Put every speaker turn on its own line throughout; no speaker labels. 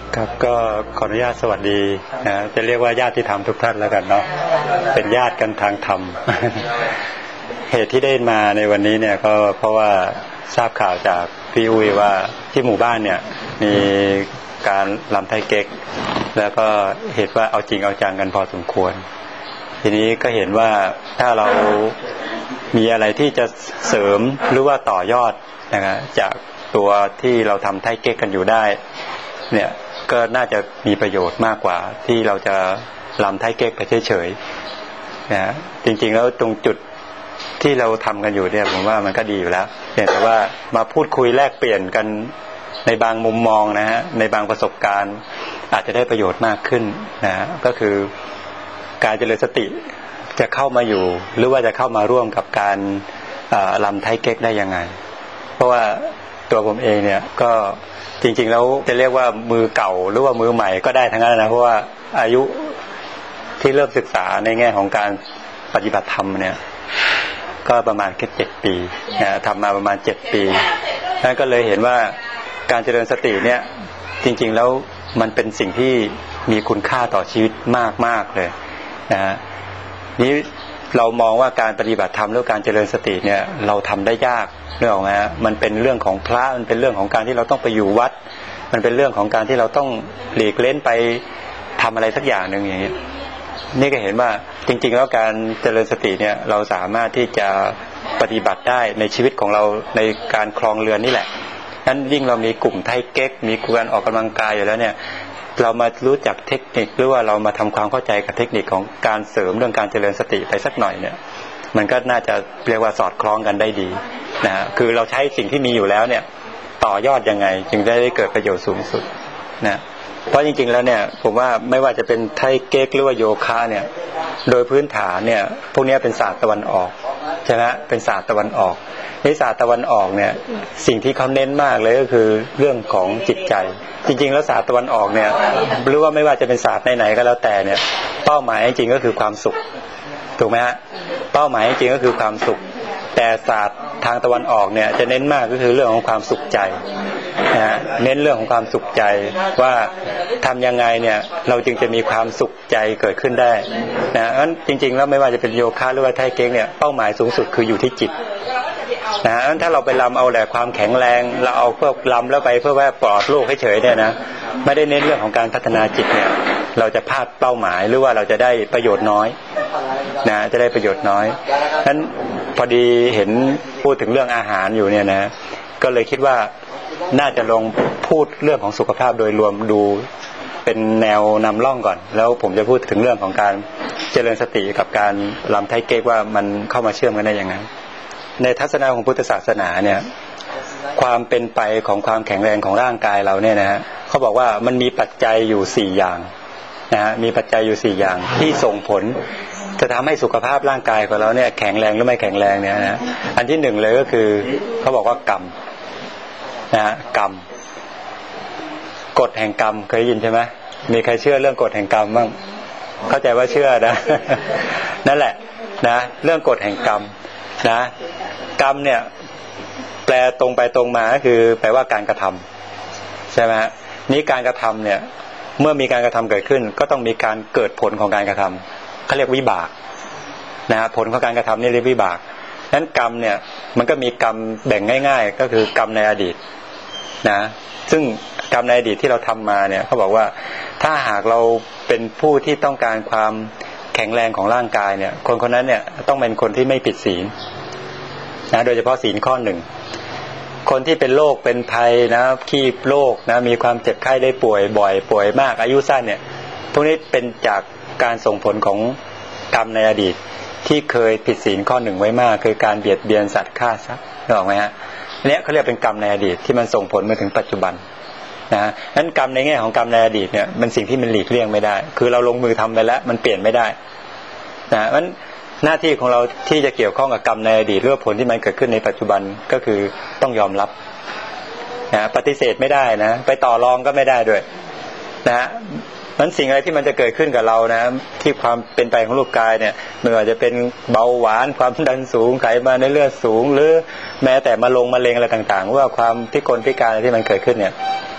ครับก็ขออนุญาตสวัสดีนะจะเรียกว่าญาติธรรมทุกท่านแล้วกันเนาะเป็นญาติกันทางธรรม เหตุที่ได้มาในวันนี้เนี่ยก็เพราะว่าทราบข่าวจากพี่อุ้ยว่าที่หมู่บ้านเนี่ยมีการรำไทยเก๊กแล้วก็เห็นว่าเอาจริงเอาจังกันพอสมควรทีนี้ก็เห็นว่าถ้าเรามีอะไรที่จะเสริมหรือว่าต่อยอดนะครับจากตัวที่เราทำไทยเก๊กกันอยู่ได้เนี่ยก็น่าจะมีประโยชน์มากกว่าที่เราจะรำไทยเก๊กไปเฉยๆนะจริงๆแล้วตรงจุดที่เราทำกันอยู่เนี่ยผมว่ามันก็ดีอยู่แล้วแต่ว่ามาพูดคุยแลกเปลี่ยนกันในบางมุมมองนะฮะในบางประสบการณ์อาจจะได้ประโยชน์มากขึ้นนะก็คือการเจริญสติจะเข้ามาอยู่หรือว่าจะเข้ามาร่วมกับการรำไทยเก๊กได้ยังไงเพราะว่าตัวผมเองเนี่ยก็จริงๆแล้วจะเรียกว่ามือเก่าหรือว่ามือใหม่ก็ได้ทั้งนั้นนะเพราะว่าอายุที่เริ่มศึกษาในแง่ของการปฏิบัติธรรมเนี่ยก็ประมาณแค่7 ปีนะทำมาประมาณ7 ปีนั้นก็เลยเห็นว่าการเจริญสติเนี่ยจริงๆแล้วมันเป็นสิ่งที่มีคุณค่าต่อชีวิตมากๆเลยนะนี้เรามองว่าการปฏิบัติธรรมหรือการเจริญสติเนี่ยเราทำได้ยากเรื่องของมันเป็นเรื่องของพระมันเป็นเรื่องของการที่เราต้องไปอยู่วัดมันเป็นเรื่องของการที่เราต้องหลีกเล้นไปทำอะไรสักอย่างหนึ่งอย่างนี้นี่ก็เห็นว่าจริงๆแล้วการเจริญสติเนี่ยเราสามารถที่จะปฏิบัติได้ในชีวิตของเราในการครองเรือนนี่แหละนั้นยิ่งเรามีกลุ่มไทยเก๊กมีการออกกำลังกายอยู่แล้วเนี่ยเรามารู้จักเทคนิคหรือว่าเรามาทำความเข้าใจกับเทคนิคของการเสริมเรื่องการเจริญสติไปสักหน่อยเนี่ยมันก็น่าจะเรียกว่าสอดคล้องกันได้ดีนะคือเราใช้สิ่งที่มีอยู่แล้วเนี่ยต่อยอดยังไงจึงได้เกิดประโยชน์สูงสุดนะเพราะจริงๆแล้วเนี่ยผมว่าไม่ว่าจะเป็นไทยเก๊กหรือว่าโยคะเนี่ยโดยพื้นฐานเนี่ยพวกนี้เป็นศาสตร์ตะวันออกใช่ไหมเป็นศาสตร์ตะวันออกในศาสตร์ตะวันออกเนี่ยสิ่งที่เขาเน้นมากเลยก็คือเรื่องของจิตใจจริงๆแล้วศาสตร์ตะวันออกเนี่ยหรือว่าไม่ว่าจะเป็นศาสตร์ไหนๆก็แล้วแต่เนี่ยเป้าหมายจริงๆก็คือความสุขถูกไหมฮะเป้าหมายจริงๆก็คือความสุขแต่ศาสตร์ทางตะวันออกเนี่ยจะเน้นมากก็คือเรื่องของความสุขใจนะเน้นเรื่องของความสุขใจว่าทำยังไงเนี่ยเราจึงจะมีความสุขใจเกิดขึ้นได้นะงั้นจริงๆแล้วไม่ว่าจะเป็นโยคะหรือว่าไทยเก๊กเนี่ยเป้าหมายสูงสุดคืออยู่ที่จิตนะงั้นถ้าเราไปรำเอาแต่ความแข็งแรงเราเอาเพื่อรำแล้วไปเพื่อว่าปลอดโลกให้เฉยเนี่ยนะไม่ได้เน้นเรื่องของการพัฒนาจิตเนี่ยเราจะพลาดเป้าหมายหรือว่าเราจะได้ประโยชน์น้อยนะจะได้ประโยชน์น้อยงั้นพอดีเห็นพูดถึงเรื่องอาหารอยู่เนี่ยนะก็เลยคิดว่าน่าจะลองพูดเรื่องของสุขภาพโดยรวมดูเป็นแนวนำร่องก่อนแล้วผมจะพูดถึงเรื่องของการเจริญสติกับการรำไทยเก๊กว่ามันเข้ามาเชื่อมกันได้ยังไงในทัศนะของพุทธศาสนาเนี่ยความเป็นไปของความแข็งแรงของร่างกายเราเนี่ยนะฮะเขาบอกว่ามันมีปัจจัยอยู่4อย่างนะฮะมีปัจจัยอยู่4อย่างที่ส่งผลจะทำให้สุขภาพร่างกายของเราเนี่ยแข็งแรงหรือไม่แข็งแรงเนี่ยนะอันที่1เลยก็คือเขาบอกว่ากรรมนะฮะกรรมกฎแห่งกรรมเคยยินใช่ไหมมีใครเชื่อเรื่องกฎแห่งกรรมบ้างเข้าใจว่าเชื่อนะ นั่นแหละนะเรื่องกฎแห่งกรรมนะกรรมเนี่ยแปลตรงไปตรงมาก็คือแปลว่าการกระทำใช่ไหมฮะนี้การกระทำเนี่ยเมื่อมีการกระทำเกิดขึ้นก็ต้องมีการเกิดผลของการกระทำเขาเรียกวิบากนะผลของการกระทำนี่เรียกวิบากนั้นกรรมเนี่ยมันก็มีกรรมแบ่งง่ายๆก็คือกรรมในอดีตนะซึ่งกรรมในอดีตที่เราทำมาเนี่ยเขาบอกว่าถ้าหากเราเป็นผู้ที่ต้องการความแข็งแรงของร่างกายเนี่ยคนคนนั้นเนี่ยต้องเป็นคนที่ไม่ผิดศีลนะโดยเฉพาะศีลข้อ1คนที่เป็นโรคเป็นภัยนะขี้โรคนะมีความเจ็บไข้ได้ป่วยบ่อยป่วยมากอายุสั้นเนี่ยพวกนี้เป็นจากการส่งผลของกรรมในอดีตที่เคยผิดศีลข้อ1ไว้มากคือการเบียดเบียนสัตว์ฆ่าสัตว์นึกออกไหมฮะเนี่ยเขาเรียกเป็นกรรมในอดีตที่มันส่งผลมาถึงปัจจุบันนะนั้นกรรมในแง่ของกรรมในอดีตเนี่ยมันสิ่งที่มันหลีกเลี่ยงไม่ได้คือเราลงมือทำไปแล้วมันเปลี่ยนไม่ได้นะเพราะหน้าที่ของเราที่จะเกี่ยวข้องกับกรรมในอดีตหรือผลที่มันเกิดขึ้นในปัจจุบันก็คือต้องยอมรับนะปฏิเสธไม่ได้นะไปต่อรองก็ไม่ได้ด้วยนะนั้นสิ่งอะไรที่มันจะเกิดขึ้นกับเรานะที่ความเป็นไปของรูปกายเนี่ยไม่ว่าจะเป็นเบาหวานความดันสูงไขมันในเลือดสูงหรือแม้แต่มะเร็งอะไรต่างๆว่าความพิกลพิการที่มันเกิดขึ้นเนี่ย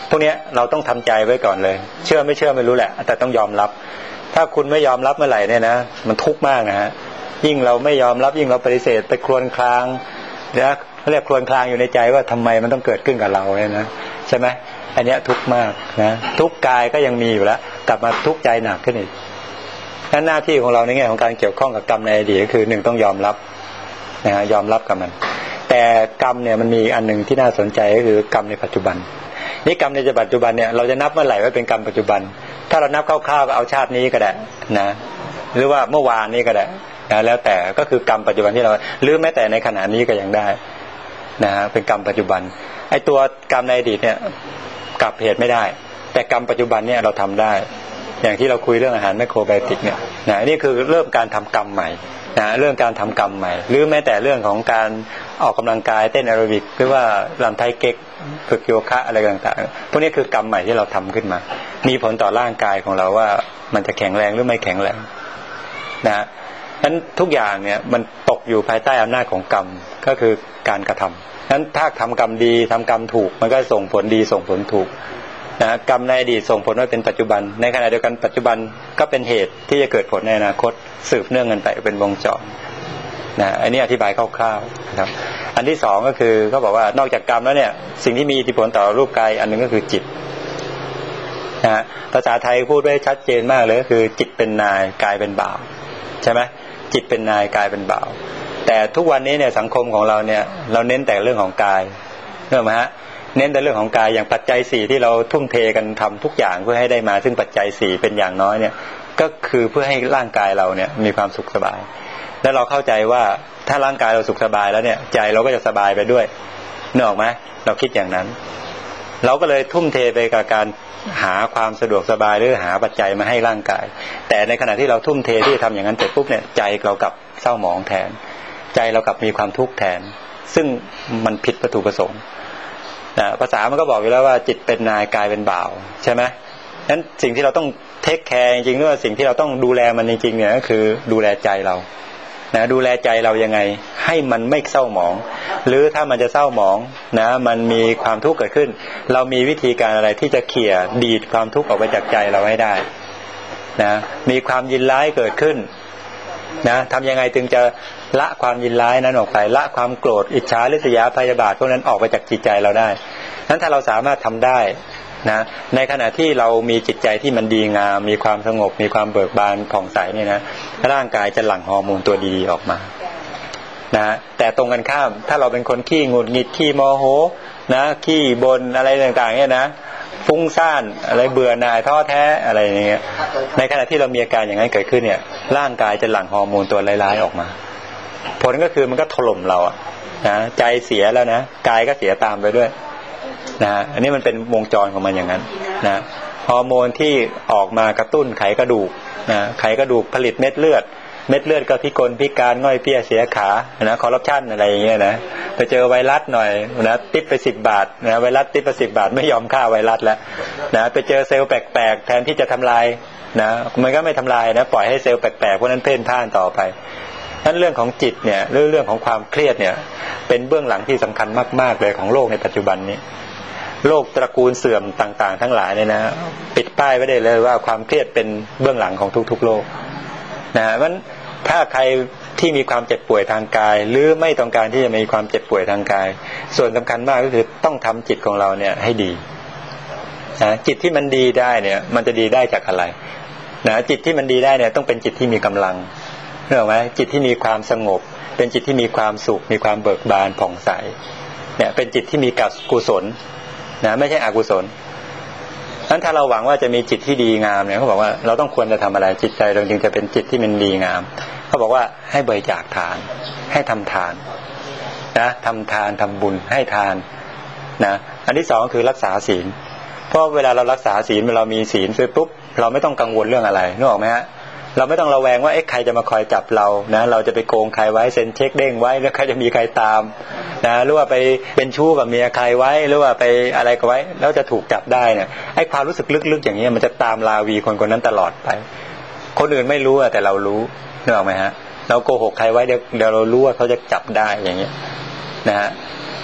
พวกนี้เราต้องทำใจไว้ก่อนเลยเชื่อไม่เชื่อไม่รู้แหละแต่ต้องยอมรับถ้าคุณไม่ยอมรับเมื่อไหร่เนี่ยนะมันทุกข์มากนะฮะยิ่งเราไม่ยอมรับยิ่งเราปฏิเสธไปครวญครางนะเรียกครวญครางอยู่ในใจว่าทำไมมันต้องเกิดขึ้นกับเราเนี่ยนะใช่ไหมอันนี้ทุกข์มากนะทุกข์กายก็ยังมีอยู่แล้วกลับมาทุกข์ใจหนักขึ้นอีกนั่นหน้าที่ของเราในแง่ของการเกี่ยวข้องกับกรรมในอดีตก็คือหนึ่งต้องยอมรับนะฮะยอมรับกับมันแต่กรรมเนี่ยมันมีอันหนึ่งที่น่าสนใจก็คือกรรมในปัจจุบันนี่กรรมในปัจจุบันเนี่ยเราจะนับเมื่อไหร่ว่าเป็นกรรมปัจจุบันถ้าเรานับคร่าวๆก็เอาชาตินี้ก็ได้นะหรือว่าเมื่อวานนี้ก็ได้นะแล้วแต่ก็คือกรรมปัจจุบันที่เราหรือแม้แต่ในขณะนี้ก็ยังได้นะเป็นกรรมปัจจุบันไอ้ตัวกรรมในอดีตเนี่ยกลับเหตุไม่ได้แต่กรรมปัจจุบันเนี่ยเราทำได้อย่างที่เราคุยเรื่องอาหารไมโครไบโอติกเนี่ยนะนี่คือเริ่มการทำกรรมใหม่นะเรื่องการทำกรรมใหม่หรือแม้แต่เรื่องของการออกกำลังกายเต้นแอโรบิกหรือว่าลำไทเก๊กฝึกโยคะอะไรต่างๆพวกนี้คือกรรมใหม่ที่เราทำขึ้นมามีผลต่อร่างกายของเราว่ามันจะแข็งแรงหรือไม่แข็งแรงนะนั้นทุกอย่างเนี่ยมันตกอยู่ภายใต้อำนาจของกรรมก็คือการกระทำนั้นถ้าทำกรรมดีทำกรรมถูกมันก็ส่งผลดีส่งผลถูกนะกรรมในอดีตส่งผลว่าเป็นปัจจุบันในขณะเดียวกันปัจจุบันก็เป็นเหตุที่จะเกิดผลในอนาคตสืบเนื่องกันไปเป็นวงจรนะอันนี้อธิบายคร่าวๆนะครับอันที่สองก็คือเขาบอกว่านอกจากกรรมแล้วเนี่ยสิ่งที่มีอิทธิพลต่อรูปกายอันนึงก็คือจิตนะภาษาไทยพูดไว้ชัดเจนมากเลยก็คือจิตเป็นนายกายเป็นบ่าวใช่ไหมจิตเป็นนายกายเป็นบ่าวแต่ทุกวันนี้เนี่ยสังคมของเราเนี่ยเราเน้นแต่เรื่องของกายเห็นไหมฮะเน้นแต่เรื่องของกายอย่างปัจจัยสี่ที่เราทุ่มเทกันทำทุกอย่างเพื่อให้ได้มาซึ่งปัจจัยสี่เป็นอย่างน้อยเนี่ยก็คือเพื่อให้ร่างกายเราเนี่ยมีความสุขสบายแล้วเราเข้าใจว่าถ้าร่างกายเราสุขสบายแล้วเนี่ยใจเราก็จะสบายไปด้วยนึกออกไหมเราคิดอย่างนั้นเราก็เลยทุ่มเทไปกับการหาความสะดวกสบายหรือหาปัจจัยมาให้ร่างกายแต่ในขณะที่เราทุ่มเทที่จะทำอย่างนั้นเสร็จปุ๊บเนี่ยใจเรากลับเศร้าหมองแทนใจเรากลับมีความทุกข์แทนซึ่งมันผิดวัตถุประสงค์ภาษามันก็บอกอยู่แล้วว่าจิตเป็นนายกายเป็นบ่าวใช่ไหมนั้นสิ่งที่เราต้องเทคแคร์จริงๆหรือว่าสิ่งที่เราต้องดูแลมันจริงๆเนี่ยก็คือดูแลใจเรานะดูแลใจเรายังไงให้มันไม่เศร้าหมองหรือถ้ามันจะเศร้าหมองนะมันมีความทุกข์เกิดขึ้นเรามีวิธีการอะไรที่จะเขี่ยดีดความทุกข์ออกไปจากใจเราให้ได้นะมีความยินร้ายเกิดขึ้นนะทำยังไงถึงจะละความยินร้ายนั้นออกไปละความโกรธอิจฉาริษยาพยาบาทพวกนั้นออกไปจากจิตใจเราได้นั้นถ้าเราสามารถทำได้นะในขณะที่เรามีจิตใจที่มันดีงามมีความสงบมีความเบิกบานผ่องใสเนี่ยนะร่างกายจะหลั่งฮอร์โมนตัวดีออกมานะแต่ตรงกันข้ามถ้าเราเป็นคนขี้หงุดหงิดขี้โมโหนะขี้บ่นอะไรต่างๆเนี่ยนะฟุ้งซ่านอะไรเบื่อหน่ายท้อแท้อะไรอย่างเงี้ยในขณะที่เรามีอาการอย่างนั้นเกิดขึ้นเนี่ยร่างกายจะหลั่งฮอร์โมนตัวร้ายๆออกมาผลก็คือมันก็ถล่มเราอะนะใจเสียแล้วนะกายก็เสียตามไปด้วยนะอันนี้มันเป็นวงจรของมันอย่างนั้นนะฮอร์โมนที่ออกมากระตุ้นไขกระดูกนะไขกระดูกผลิตเม็ดเลือดก็พิกลพิการง่อยเปี้ยเสียขานะคอร์รัปชันอะไรอย่างเงี้ยนะไปเจอไวรัสหน่อยนะติ๊บไป10 บาทนะไวรัสติ๊บไป10 บาทไม่ยอมฆ่าไวรัสแล้วนะไปเจอเซลล์แปลกๆแทนที่จะทำลายนะมันก็ไม่ทำลายนะปล่อยให้เซลล์แปลกๆพวกนั้นเพ่นพ่านต่อไปนั้นเรื่องของจิตเนี่ยเรื่องของความเครียดเนี่ยเป็นเบื้องหลังที่สำคัญมากๆเลยของโลกในปัจจุบันนี้โลกตระกูลเสื่อมต่างๆทั้งหลายเนี่ยนะปิดป้ายไว้ได้เลยว่าความเครียดเป็นเบื้องหลังของทุกๆโลกนะเพราะฉะนั้นถ้าใครที่มีความเจ็บป่วยทางกายหรือไม่ต้องการที่จะมีความเจ็บป่วยทางกายส่วนสำคัญมากก็คือต้องทำจิตของเราเนี่ยให้ดีนะจิตที่มันดีได้เนี่ยมันจะดีได้จากอะไรนะจิตที่มันดีได้เนี่ยต้องเป็นจิตที่มีกำลังเห็นไหมจิตที่มีความสงบเป็นจิตที่มีความสุขมีความเบิกบานผ่องใสเนี่ยเป็นจิตที่มีกุศลนะไม่ใช่อกุศลนั้นถ้าเราหวังว่าจะมีจิตที่ดีงามเนี่ยเขาบอกว่าเราต้องควรจะทำอะไรจิตใจเราจึงจะเป็นจิตที่มันดีงามเขาบอกว่าให้บริจาคทานให้ทำทานนะทำทานทำบุญให้ทานนะอันที่สองคือรักษาศีลเพราะเวลาเรารักษาศีลเรามีศีลเสร็จปุ๊บเราไม่ต้องกังวลเรื่องอะไรนึกออกไหมฮะเราไม่ต้องระแวงว่าใครจะมาคอยจับเรานะเราจะไปโกงใครไว้เซ็นเช็คเด้งไว้แล้วใครจะมีใครตามนะหรือว่าไปเป็นชู้กับเมียใครไว้หรือว่าไปอะไรก็ไว้แล้วจะถูกจับได้เนี่ยไอ้ความรู้สึกลึกๆอย่างนี้มันจะตามลาวีคนคนนั้นตลอดไปคนอื่นไม่รู้แต่เรารู้นึกออกไหมฮะเราโกหกใครไว้เดี๋ยวเรารู้ว่าเขาจะจับได้อย่างเงี้ยนะฮะ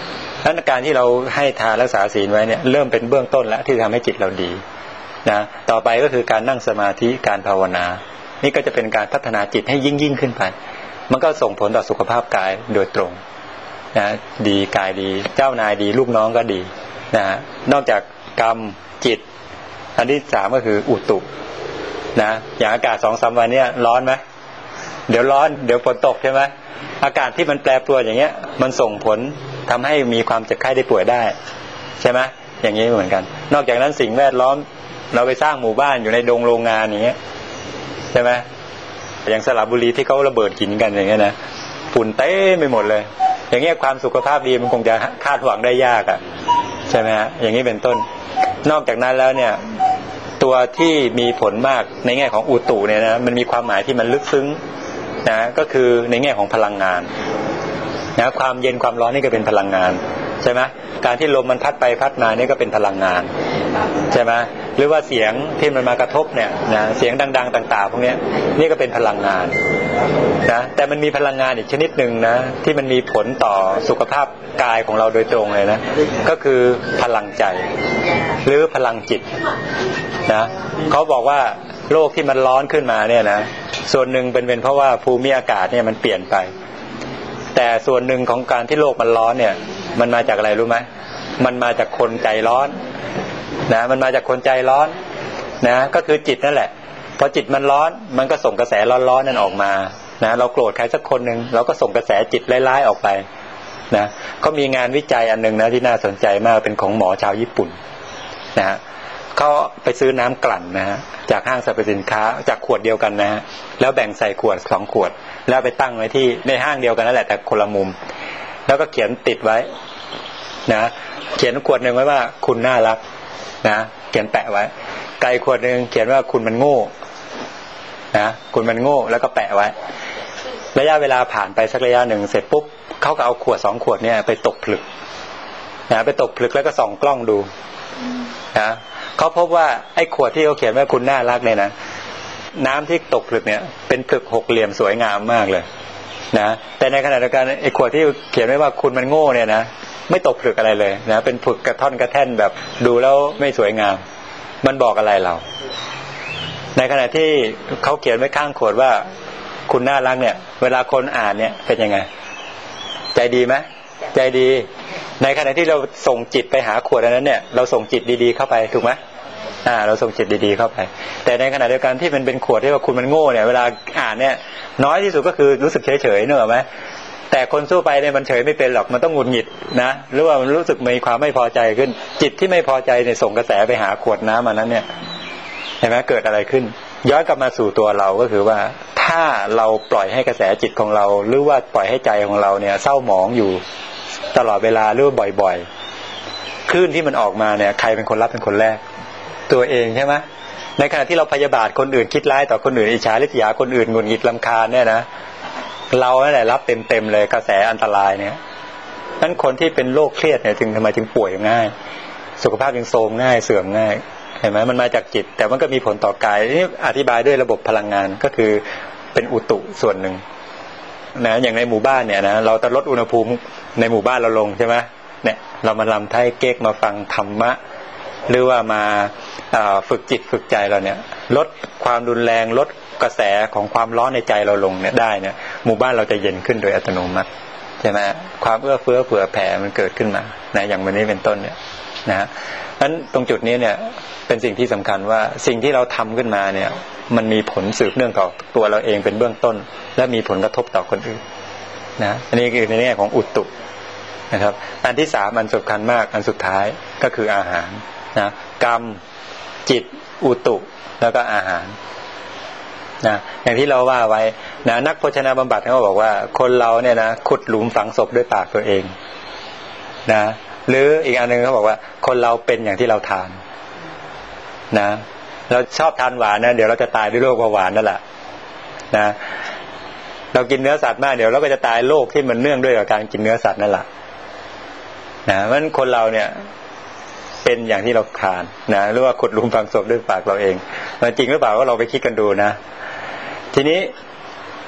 ดังนั้นการที่เราให้ทานรักษาศีลไว้เนี่ยเริ่มเป็นเบื้องต้นแล้วที่ทำให้จิตเราดีนะต่อไปก็คือการนั่งสมาธิการภาวนานี่ก็จะเป็นการพัฒนาจิตให้ยิ่งขึ้นไปมันก็ส่งผลต่อสุขภาพกายโดยตรงนะดีกายดีเจ้านายดีลูกน้องก็ดีนะนอกจากกรรมจิตอันที่3ก็คืออุตุนะอย่างอากาศ 2-3 วันเนี้ยร้อนไหมเดี๋ยวร้อนเดี๋ยวฝนตกใช่ไหมอากาศที่มันแปรปรวนอย่างเงี้ยมันส่งผลทำให้มีความเจ็บไข้ได้ป่วยได้ใช่ไหมอย่างนี้เหมือนกันนอกจากนั้นสิ่งแวดล้อมเราไปสร้างหมู่บ้านอยู่ในดงโรงงานอย่างเงี้ยใช่ไหมอย่างสระบุรีที่เขาระเบิดหินกันอย่างเงี้ยนะฝุ่นเต็มไปหมดเลยอย่างเงี้ยความสุขภาพดีมันคงจะคาดหวังได้ยากอ่ะใช่ไหมฮะอย่างนี้เป็นต้นนอกจากนั้นแล้วเนี่ยตัวที่มีผลมากในแง่ของอุตุเนี่ยนะมันมีความหมายที่มันลึกซึ้งนะก็คือในแง่ของพลังงานนะความเย็นความร้อนนี่ก็เป็นพลังงานใช่ไหมการที่ลมมันพัดไปพัดมานี่ก็เป็นพลังงานใช่ไหมหรือว่าเสียงที่มันมากระทบเนี่ยนะเสียงดังๆต่างๆพวกนี้นี่ก็เป็นพลังงานนะแต่มันมีพลังงานอีกชนิดหนึ่งนะที่มันมีผลต่อสุขภาพกายของเราโดยตรงเลยนะก็คือพลังใจหรือพลังจิตนะเขาบอกว่าโลกที่มันร้อนขึ้นมาเนี่ยนะส่วนหนึ่งเป็นเพราะว่าภูมิอากาศเนี่ยมันเปลี่ยนไปแต่ส่วนหนึ่งของการที่โลกมันร้อนเนี่ยมันมาจากอะไรรู้ไหมมันมาจากคนใจร้อนนะมันมาจากคนใจร้อนนะก็คือจิตนั่นแหละพอจิตมันร้อนมันก็ส่งกระแสร้อนๆนั่นออกมานะเราโกรธใครสักคนหนึ่งเราก็ส่งกระแสจิตร้ายๆออกไปนะเขามีงานวิจัยอันนึงนะที่น่าสนใจมากเป็นของหมอชาวญี่ปุ่นนะฮะเขาไปซื้อน้ำกลั่นนะฮะจากห้างสรรพสินค้าจากขวดเดียวกันนะฮะแล้วแบ่งใส่ขวด2ขวดแล้วไปตั้งไว้ที่ในห้างเดียวกันนั่นแหละแต่คนละมุมแล้วก็เขียนติดไว้นะเขียนขวดหนึ่งไว้ว่าคุณน่ารักนะเขียนแปะไว้ไกลขวดหนึ่งเขียนว่าคุณมันโง่นะคุณมันโง่แล้วก็แปะไว้ระยะเวลาผ่านไปสักระยะหนึ่งเสร็จปุ๊บเขาก็เอาขวด2ขวดเนี่ยไปตกผลึกนะไปตกผลึกแล้วก็ส่องกล้องดูนะเขาพบว่าไอ้ขวดที่เขาเขียนว่าคุณน่ารักเนี่ยนะน้ำที่ตกผลึกเนี่ยเป็นผลึกหกเหลี่ยมสวยงามมากเลยนะแต่ในขณะเดียวกันไอ้ขวดที่เขียนไว้ว่าคุณมันโง่เนี่ยนะไม่ตกผลึกอะไรเลยนะเป็นผลึกกระท่อนกระแท่นแบบดูแล้วไม่สวยงามมันบอกอะไรเราในขณะที่เขาเขียนไว้ข้างขวดว่าคุณน่ารักเนี่ยเวลาคนอ่านเนี่ยเป็นยังไงใจดีไหมใจดีในขณะที่เราส่งจิตไปหาขวดนั้นเนี่ยเราส่งจิตดีๆเข้าไปถูกไหมเราส่งจิตดีๆเข้าไปแต่ในขณะเดียวกันที่มันเป็นขวดที่ว่าคุณมันโง่เนี่ยเวลาอ่านเนี่ยน้อยที่สุดก็คือรู้สึกเฉยๆเนอะไหมแต่คนสู้ไปเนี่ยมันเฉยไม่เป็นหรอกมันต้องหงุดหงิดนะหรือว่ามันรู้สึกมีความไม่พอใจขึ้นจิตที่ไม่พอใจเนี่ยส่งกระแสไปหาขวดน้ำอันนั้นเนี่ยเห็นไหมเกิดอะไรขึ้นย้อนกลับมาสู่ตัวเราก็คือว่าถ้าเราปล่อยให้กระแสจิตของเราหรือว่าปล่อยให้ใจของเราเนี่ยเศร้าหมองอยู่ตลอดเวลาหรือบ่อยๆคลื่นที่มันออกมาเนี่ยใครเป็นคนรับเป็นคนแรกตัวเองใช่ไหมในขณะที่เราพยาบาทคนอื่นคิดร้ายต่อคนอื่นอิจฉาริษยาคนอื่นหงุดหงิดรำคาญเนี่ยนะเรานั่นแหละรับเต็มๆเลยกระแสอันตรายเนี่ยนั้นคนที่เป็นโรคเครียดเนี่ยทำไมถึงป่วยง่ายสุขภาพจึงโทรมง่ายเสื่อมง่ายเห็นไหมมันมาจากจิตแต่มันก็มีผลต่อกายนี่อธิบายด้วยระบบพลังงานก็คือเป็นอุตุส่วนหนึ่งนะอย่างในหมู่บ้านเนี่ยนะเราจะลดอุณหภูมิในหมู่บ้านเราลงใช่ไหมเนี่ยเรามาลำไทเก๊กมาฟังธรรมะหรือว่ามาฝึกจิตฝึกใจเราเนี่ยลดความรุนแรงลดกระแสของความร้อนในใจเราลงเนี่ยได้เนี่ยหมู่บ้านเราจะเย็นขึ้นโดยอัตโนมัติใช่ไหมความเอื้อเฟื้อเผื่อแผ่มันเกิดขึ้นมานะอย่างวันนี้เป็นต้นเนี่ยนะนั้นตรงจุดนี้เนี่ยเป็นสิ่งที่สำคัญว่าสิ่งที่เราทำขึ้นมาเนี่ยมันมีผลสืบเนื่องต่อตัวเราเองเป็นเบื้องต้นและมีผลกระทบต่อคนอื่นนะอันนี้คือในแง่ของอุตุนะครับอันที่3อันสำคัญมากอันสุดท้ายก็คืออาหารนะกรรมจิตอุตุแล้วก็อาหารนะอย่างที่เราว่าไว้นะนักโภชนาบำบัดเขาบอกว่าคนเราเนี่ยนะขุดหลุมฝังศพด้วยปากตัวเองนะหรืออีกอันนึงเขาบอกว่าคนเราเป็นอย่างที่เราทานนะเราชอบทานหวานนะเดี๋ยวเราจะตายด้วยโรคเบาหวานนั่นแหละนะเรากินเนื้อสัตว์มากเดี๋ยวเราก็จะตายโรคที่มันเนื่องด้วยกับการกินเนื้อสัตว์นั่นแหละนะเพราะฉะนั้นคนเราเนี่ยเป็นอย่างที่เราทานนะหรือว่าขุดหลุมฝังศพด้วยปากเราเองจริงหรือเปล่าก็เราไปคิดกันดูนะทีนี้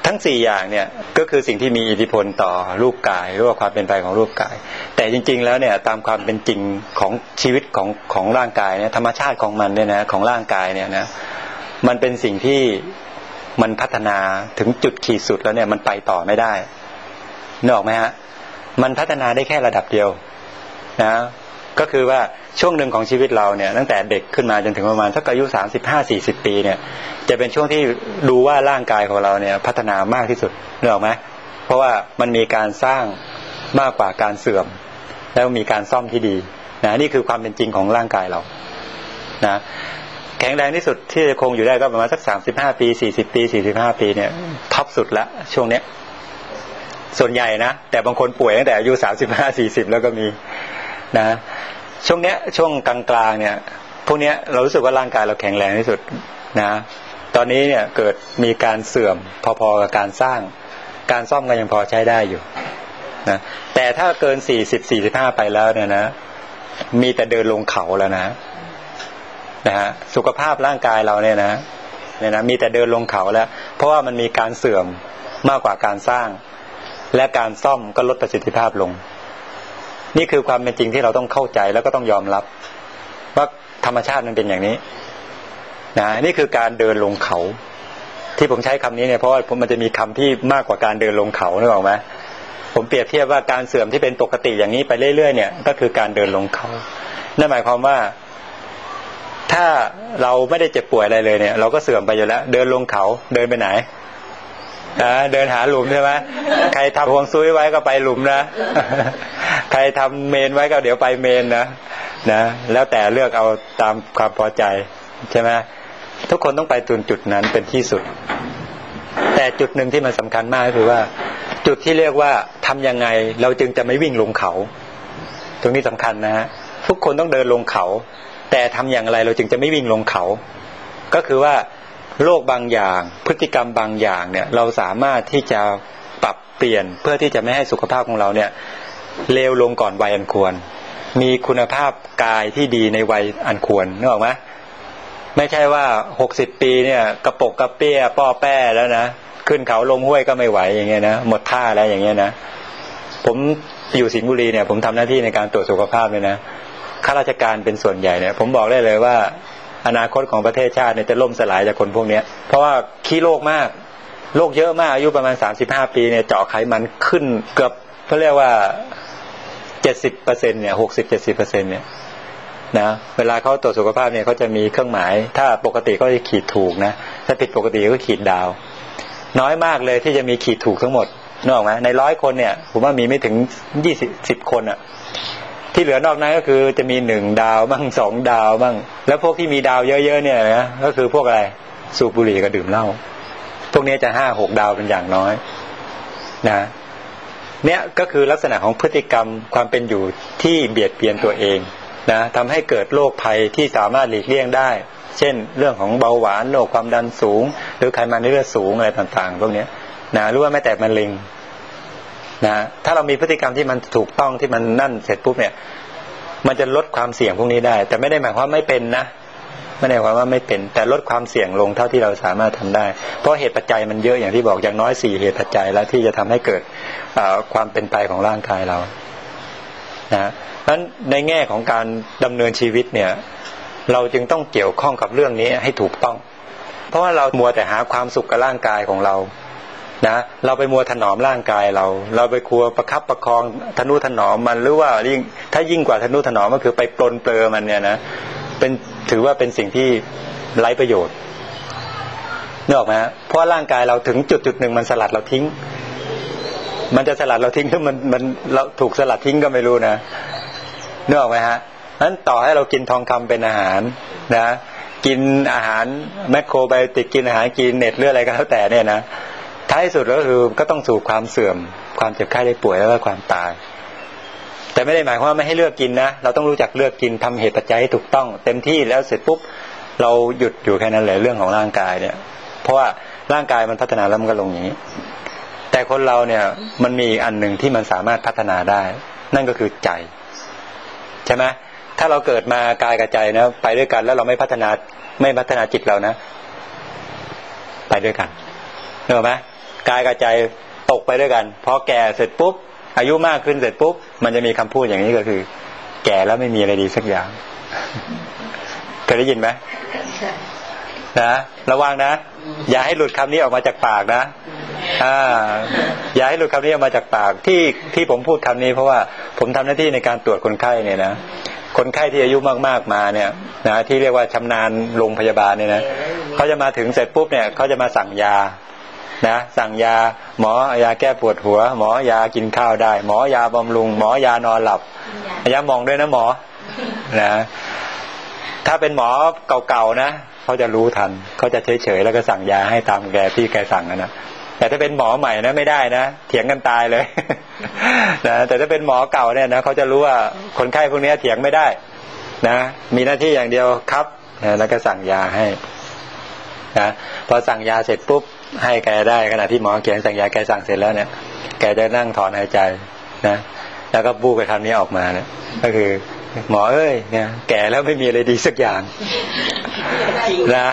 ทั้ง4อย่างเนี่ยก็คือสิ่งที่มีอิทธิพลต่อรูปกายหรือว่าความเป็นไปของรูปกายแต่จริงๆแล้วเนี่ยตามความเป็นจริงของชีวิตของร่างกายเนี่ยธรรมชาติของมันเนี่ยนะของร่างกายเนี่ยนะมันเป็นสิ่งที่มันพัฒนาถึงจุดขีดสุดแล้วเนี่ยมันไปต่อไม่ได้นึกออกไหมฮะมันพัฒนาได้แค่ระดับเดียวนะก็คือว่าช่วงหนึ่งของชีวิตเราเนี่ยตั้งแต่เด็กขึ้นมาจนถึงประมาณสักอายุ35-40 ปีเนี่ยจะเป็นช่วงที่ดูว่าร่างกายของเราเนี่ยพัฒนามากที่สุดนึกออกไหมเพราะว่ามันมีการสร้างมากกว่าการเสื่อมแล้วมีการซ่อมที่ดีนะนี่คือความเป็นจริงของร่างกายเรานะแข็งแรงที่สุดที่จะคงอยู่ได้ก็ประมาณสัก35 ปี40 ปี45 ปีเนี่ยท็อปสุดละช่วงเนี้ยส่วนใหญ่นะแต่บางคนป่วยตั้งแต่อายุ35-40แล้วก็มีนะช่วงเนี้ยช่วงกลางๆเนี่ยพวกเนี้ยเรารู้สึกว่าร่างกายเราแข็งแรงที่สุดนะตอนนี้เนี่ยเกิดมีการเสื่อมพอๆกับการสร้างการซ่อมก็ยังพอใช้ได้อยู่นะแต่ถ้าเกิน40-45ไปแล้วเนี่ยนะมีแต่เดินลงเขาแล้วนะฮะสุขภาพร่างกายเราเนี่ยนะมีแต่เดินลงเขาแล้วเพราะว่ามันมีการเสื่อมมากกว่าการสร้างและการซ่อมก็ลดประสิทธิภาพลงนี่คือความเป็นจริงที่เราต้องเข้าใจแล้วก็ต้องยอมรับว่าธรรมชาติมันเป็นอย่างนี้นะนี่คือการเดินลงเขาที่ผมใช้คำนี้เนี่ยเพราะว่ามันจะมีคำที่มากกว่าการเดินลงเขานึกออกไหมผมเปรียบเทียบว่าการเสื่อมที่เป็นปกติอย่างนี้ไปเรื่อยๆเนี่ยก็คือการเดินลงเขานั่นหมายความว่าถ้าเราไม่ได้เจ็บป่วยอะไรเลยเนี่ยเราก็เสื่อมไปอยู่แล้วเดินลงเขาเดินไปไหนเดินหาหลุมใช่ไหมใครทำห่วงซุยไว้ก็ไปหลุมนะใครทำเมนไว้ก็เดี๋ยวไปเมนนะแล้วแต่เลือกเอาตามความพอใจใช่ไหมทุกคนต้องไปจุดนั้นเป็นที่สุดแต่จุดหนึ่งที่มันสำคัญมากก็คือว่าจุดที่เรียกว่าทำยังไงเราจึงจะไม่วิ่งลงเขาตรงนี้สำคัญนะฮะทุกคนต้องเดินลงเขาแต่ทำอย่างไรเราจึงจะไม่วิ่งลงเขาก็คือว่าโรคบางอย่างพฤติกรรมบางอย่างเนี่ยเราสามารถที่จะปรับเปลี่ยนเพื่อที่จะไม่ให้สุขภาพของเราเนี่ยเลวลงก่อนวัยอันควรมีคุณภาพกายที่ดีในวัยอันควรนึกออกไหมไม่ใช่ว่า60 ปีเนี่ยกระปกกระเปี้ยป้อแป้แล้วนะขึ้นเขาลงห้วยก็ไม่ไหวอย่างเงี้ยนะหมดท่าแล้วอย่างเงี้ยนะผมอยู่สิงห์บุรีเนี่ยผมทำหน้าที่ในการตรวจสุขภาพเลยนะข้าราชการเป็นส่วนใหญ่เนี่ยผมบอกได้เลยว่าอนาคตของประเทศชาติเนี่ยจะล่มสลายจากคนพวกนี้เพราะว่าขี้โรคมากโรคเยอะมากอายุประมาณ35 ปีเนี่ยเจาะไขมันขึ้นเกือบเขาเรียกว่า 70% เนี่ย 60-70% เนี่ยนะเวลาเขาตรวจสุขภาพเนี่ยเขาจะมีเครื่องหมายถ้าปกติก็จะขีดถูกนะถ้าผิดปกติก็ขีดดาวน้อยมากเลยที่จะมีขีดถูกทั้งหมดนึกออกไหมใน100 คนเนี่ยผมว่ามีไม่ถึง10 คนอะที่เหลือนอกนั้นก็คือจะมี1 ดาวบ้าง2 ดาวบ้างแล้วพวกที่มีดาวเยอะๆเนี่ยนะก็คือพวกอะไรสูบบุหรี่กับดื่มเหล้าพวกนี้จะ5-6 ดาวเป็นอย่างน้อยนะเนี่ยก็คือลักษณะของพฤติกรรมความเป็นอยู่ที่เบียดเบียนตัวเองนะทำให้เกิดโรคภัยที่สามารถหลีกเลี่ยงได้เช่นเรื่องของเบาหวานโรคความดันสูงหรือไขมันในเลือดสูงอะไรต่างๆพวกนี้นะหรือว่าแม้แต่มะเร็งนะถ้าเรามีพฤติกรรมที่มันถูกต้องที่มันนั่นเสร็จปุ๊บเนี่ยมันจะลดความเสี่ยงพวกนี้ได้แต่ไม่ได้หมายความว่าไม่เป็นนะไม่ได้หมายความว่าไม่เป็นแต่ลดความเสี่ยงลงเท่าที่เราสามารถทำได้เพราะเหตุปัจจัยมันเยอะอย่างที่บอกอย่างน้อย4 เหตุปัจจัยแล้วที่จะทำให้เกิดความเป็นไปของร่างกายเรานะเพราะฉะนั้นในแง่ของการดำเนินชีวิตเนี่ยเราจึงต้องเกี่ยวข้องกับเรื่องนี้ให้ถูกต้องเพราะว่าเรามัวแต่หาความสุขกับร่างกายของเรานะเราไปมัวถนอมร่างกายเราไปครัวประคับประคองทนุถนอมมันหรือว่ายิ่งกว่าทนุถนอมก็คือไปปลนเปลือมันเนี่ยนะถือว่าเป็นสิ่งที่ไร้ประโยชน์นึกออกไหมฮะเพราะร่างกายเราถึงจุดหนึ่งมันสลัดเราทิ้งมันจะสลัดเราทิ้งหรือมันเราถูกสลัดทิ้งก็ไม่รู้นะนึกออกไหมฮะนั้นต่อให้เรากินทองคำเป็นอาหารนะกินอาหารแมคโครไบโอติกกินอาหารกินเน็ตหรืออะไรก็แล้วแต่เนี่ยนะท้ายสุดก็คือก็ต้องสู่ความเสื่อมความเจ็บไข้ได้ป่วยแล้วก็ความตายแต่ไม่ได้หมายความว่าไม่ให้เลือกกินนะเราต้องรู้จักเลือกกินทำเหตุปัจจัยให้ถูกต้องเต็มที่แล้วเสร็จปุ๊บเราหยุดอยู่แค่นั้นเลยเรื่องของร่างกายเนี่ยเพราะว่าร่างกายมันพัฒนาแล้วมันก็ลงอย่างนี้แต่คนเราเนี่ยมันมีอันหนึ่งที่มันสามารถพัฒนาได้นั่นก็คือใจใช่ไหมถ้าเราเกิดมากายกับใจนะไปด้วยกันแล้วเราไม่พัฒนาจิตเรานะไปด้วยกันเห็นไหมกายกับใจตกไปด้วยกันพอแก่เสร็จปุ๊บอายุมากขึ้นเสร็จปุ๊บมันจะมีคำพูดอย่างนี้ก็คือแก่แล้วไม่มีอะไรดีสักอย่างเคยได้ยินไหมนะระวังนะอย่าให้หลุดคำนี้ออกมาจากปากนะอย่าให้หลุดคำนี้ออกมาจากปากที่ผมพูดคำนี้เพราะว่าผมทำหน้าที่ในการตรวจคนไข้เนี่ยนะคนไข้ที่อายุมากๆมาเนี่ยนะที่เรียกว่าชำนาญโรงพยาบาลเนี่ยนะเขาจะมาถึงเสร็จปุ๊บเนี่ยเขาจะมาสั่งยานะสั่งยาหมอยาแก้ปวดหัวหมอยากินข้าวได้หมอยาบำรุงหมอยานอนหลับยามองด้วยนะหมอนะถ้าเป็นหมอเก่าๆนะเขาจะรู้ทันเขาจะเฉยๆแล้วก็สั่งยาให้ตามแกที่แกสั่งนะแต่ถ้าเป็นหมอใหม่นะไม่ได้นะเถียงกันตายเลยนะแต่ถ้าเป็นหมอเก่าเนี่ยนะเขาจะรู้ว่าคนไข้พวกนี้เถียงไม่ได้นะมีหน้าที่อย่างเดียวครับแล้วก็สั่งยาให้นะพอสั่งยาเสร็จปุ๊บให้แกได้ขณะที่หมอเขียนสั่งยาแกสั่งเสร็จแล้วเนี่ยแกจะนั่งถอนหายใจนะแล้วก็พูดไปคำนี้ออกมาเนี่ยก็คือหมอเอ้ยเนี่ยแก่แล้วไม่มีอะไรดีสักอย่างนะ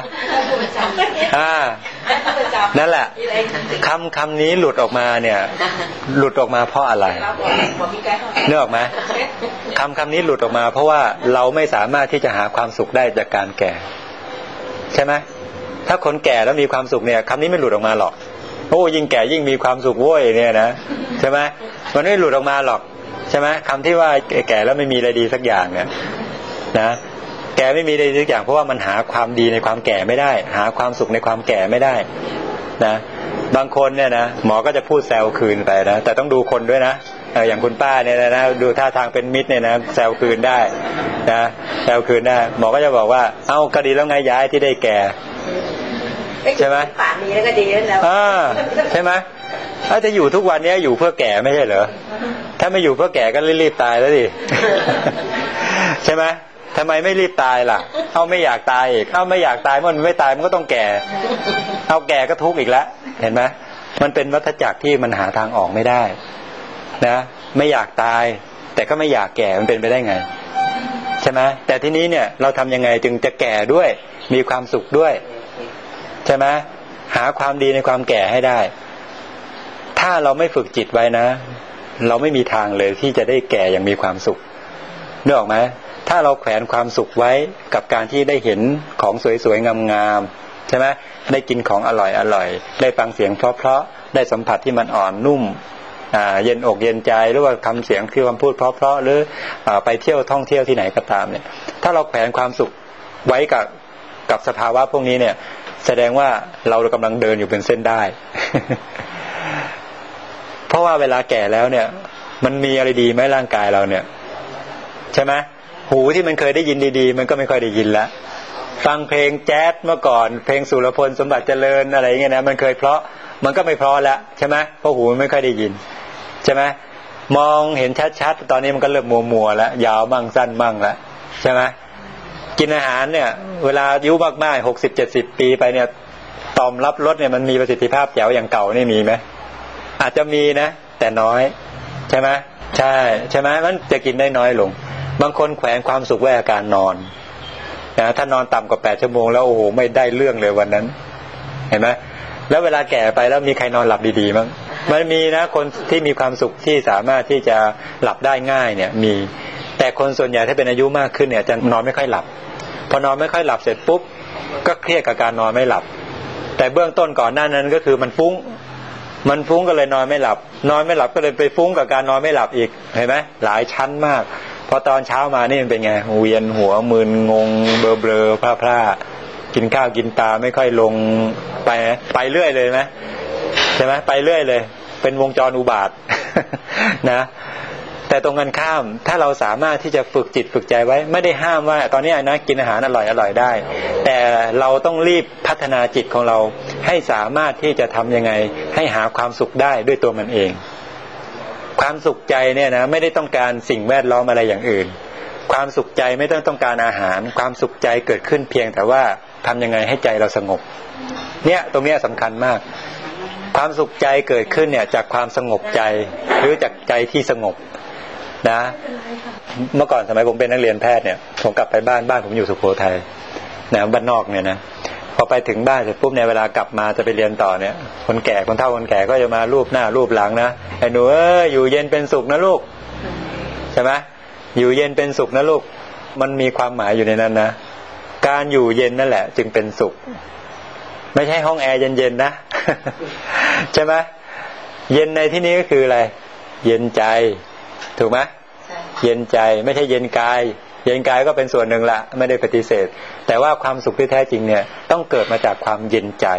นั่นแหละคำนี้หลุดออกมาเนี่ยหลุดออกมาเพราะอะไรนึกออกไหมคำนี้หลุดออกมาเพราะว่าเราไม่สามารถที่จะหาความสุขได้จากการแก่ใช่ไหมถ้าคนแก่แล้วมีความสุขเนี่ยคำนี้ไม่หลุดออกมาหรอกโอ้ยิ่งแก่ยิ่งมีความสุขโว้ยเนี่ยนะใช่ไหมมันไม่หลุดออกมาหรอกใช่ไหมคำที่ว่าแก่แล้วไม่มีอะไรดีสักอย่างเนี่ยนะแก่ไม่มีอะไรดีสักอย่างเพราะว่ามันหาความดีในความแก่ไม่ได้หาความสุขในความแก่ไม่ได้นะบางคนเนี่ยนะหมอก็จะพูดแซวคืนไปนะแต่ต้องดูคนด้วยนะอย่างคุณป้าเนี่ยนะดูท่าทางเป็นมิตรเนี่ยนะแซวคืนได้นะแซวคืนได้หมอก็จะบอกว่าเอ้าก็ดีแล้วไงย้ายที่ได้แก่ใช่ไหมป่านนี้แล้วก็ดีแล้วใช่ไหมถ้าจะอยู่ทุกวันนี้อยู่เพื่อแก่ไม่ใช่เหรอถ้าไม่อยู่เพื่อแก่ก็รีบตายแล้วดิใช่ไหมทำไมไม่รีบตายล่ะเอาไม่อยากตายอีกเอาไม่อยากตายมันไม่ตายมันก็ต้องแก่เอาแก่ก็ทุกข์อีกแล้วเห็นไหมมันเป็นวัฏจักรที่มันหาทางออกไม่ได้นะไม่อยากตายแต่ก็ไม่อยากแก่มันเป็นไปได้ไงใช่ไหมแต่ทีนี้เนี่ยเราทำยังไงจึงจะแก่ด้วยมีความสุขด้วยใช่ไหมหาความดีในความแก่ให้ได้ถ้าเราไม่ฝึกจิตไว้นะเราไม่มีทางเลยที่จะได้แก่อย่างมีความสุขนึกออกไหมถ้าเราแขวนความสุขไว้กับการที่ได้เห็นของสวยๆงามๆใช่ไหมได้กินของอร่อยๆได้ฟังเสียงเพราะๆได้สัมผัสที่มันอ่อนนุ่มเย็นอกเย็นใจหรือว่าคำเสียงคือคำพูดเพราะๆหรือไปเที่ยวท่องเที่ยวที่ไหนก็ตามเนี่ยถ้าเราแขวนความสุขไว้กับสภาวะพวกนี้เนี่ยแสดงว่าเรากำลังเดินอยู่เป็นเส้นได้ เพราะว่าเวลาแก่แล้วเนี่ยมันมีอะไรดีไหมร่างกายเราเนี่ยใช่ไหมหูที่มันเคยได้ยินดีๆมันก็ไม่ค่อยได้ยินแล้วฟังเพลงแจ๊สเมื่อก่อนเพลงสุรพลสมบัติเจริญอะไรอย่างเงี้ยนะมันเคยเพราะมันก็ไม่เพราะแล้วใช่ไหมเพราะหูมันไม่ค่อยได้ยินใช่ไหมมองเห็นชัดๆตอนนี้มันก็เริ่มมัวๆแล้วยาวมั่งสั้นมั่งแล้วใช่ไหมกินอาหารเนี่ยเวลาอายุมากๆ60-70 ปีไปเนี่ยต่อมรับรสเนี่ยมันมีประสิทธิภาพแจ๋วอย่างเก่านี่มีไหมอาจจะมีนะแต่น้อยใช่ไหมใช่ไหมมันจะกินได้น้อยลงบางคนแขวนความสุขไว้อาการนอนนะถ้านอนต่ำกว่า8 ชั่วโมงแล้วโอ้โหไม่ได้เรื่องเลยวันนั้นเห็นไหมแล้วเวลาแก่ไปแล้วมีใครนอนหลับดีๆมั้งมันมีนะคนที่มีความสุขที่สามารถที่จะหลับได้ง่ายเนี่ยมีแต่คนส่วนใหญ่ถ้าเป็นอายุมากขึ้นเนี่ยจะนอนไม่ค่อยหลับพอนอนไม่ค่อยหลับเสร็จปุ๊บก็เครียดกับการนอนไม่หลับแต่เบื้องต้นก่อนหน้านั้นก็คือมันฟุ้งก็เลยนอนไม่หลับก็เลยไปฟุ้งกับการนอนไม่หลับอีกเห็นไหมหลายชั้นมากพอตอนเช้ามานี่มันเป็นไงเวียนหัวมึนงงเบลอๆพร่าๆกินข้าวกินปลาไม่ค่อยลงไปเรื่อยเลยไหมใช่ไหมไปเรื่อยเลยเป็นวงจรอุบาท นะแต่ตรงกันข้ามถ้าเราสามารถที่จะฝึกจิตฝึกใจไว้ไม่ได้ห้ามว่าตอนนี้นะกินอาหารอร่อยได้แต่เราต้องรีบพัฒนาจิตของเราให้สามารถที่จะทำยังไงให้หาความสุขได้ด้วยตัวมันเองความสุขใจเนี่ยนะไม่ได้ต้องการสิ่งแวดล้อมอะไรอย่างอื่นความสุขใจไม่ต้องการอาหารความสุขใจเกิดขึ้นเพียงแต่ว่าทำยังไงให้ใจเราสงบเนี่ยตรงนี้สำคัญมากความสุขใจเกิดขึ้นเนี่ยจากความสงบใจหรือจากใจที่สงบนะเมื่อก่อนสมัยผมเป็นนักเรียนแพทย์เนี่ยผมกลับไปบ้านผมอยู่สุโขทัยนะบ้านนอกเนี่ยนะพอ
อไปถึงบ้านเสร็จปุ๊บเนี่ยเวลากลับมาจะไปเรียนต่อเนี่ยคนแก่คนเฒ่าคนแก่ก็จะมารูปหน้ารูปหลังนะไอ้หนูอยู่เย็นเป็นสุขนะลูกใช่ไหมอยู่เย็นเป็นสุขนะลูกมันมีความหมายอยู่ในนั้นนะการอยู่เย็นนั่นแหละจึงเป็นสุขไม่ใช่ห้องแอร์เย็นๆนะ ใช่ไหมเย็นในที่นี้ก็คืออะไรเย็นใจถูกไหมเย็นใจไม่ใช่เย็นกายเย็นกายก็เป็นส่วนหนึ่งละไม่ได้ปฏิเสธแต่ว่าความสุขที่แท้จริงเนี่ยต้องเกิดมาจากความเย็นใจ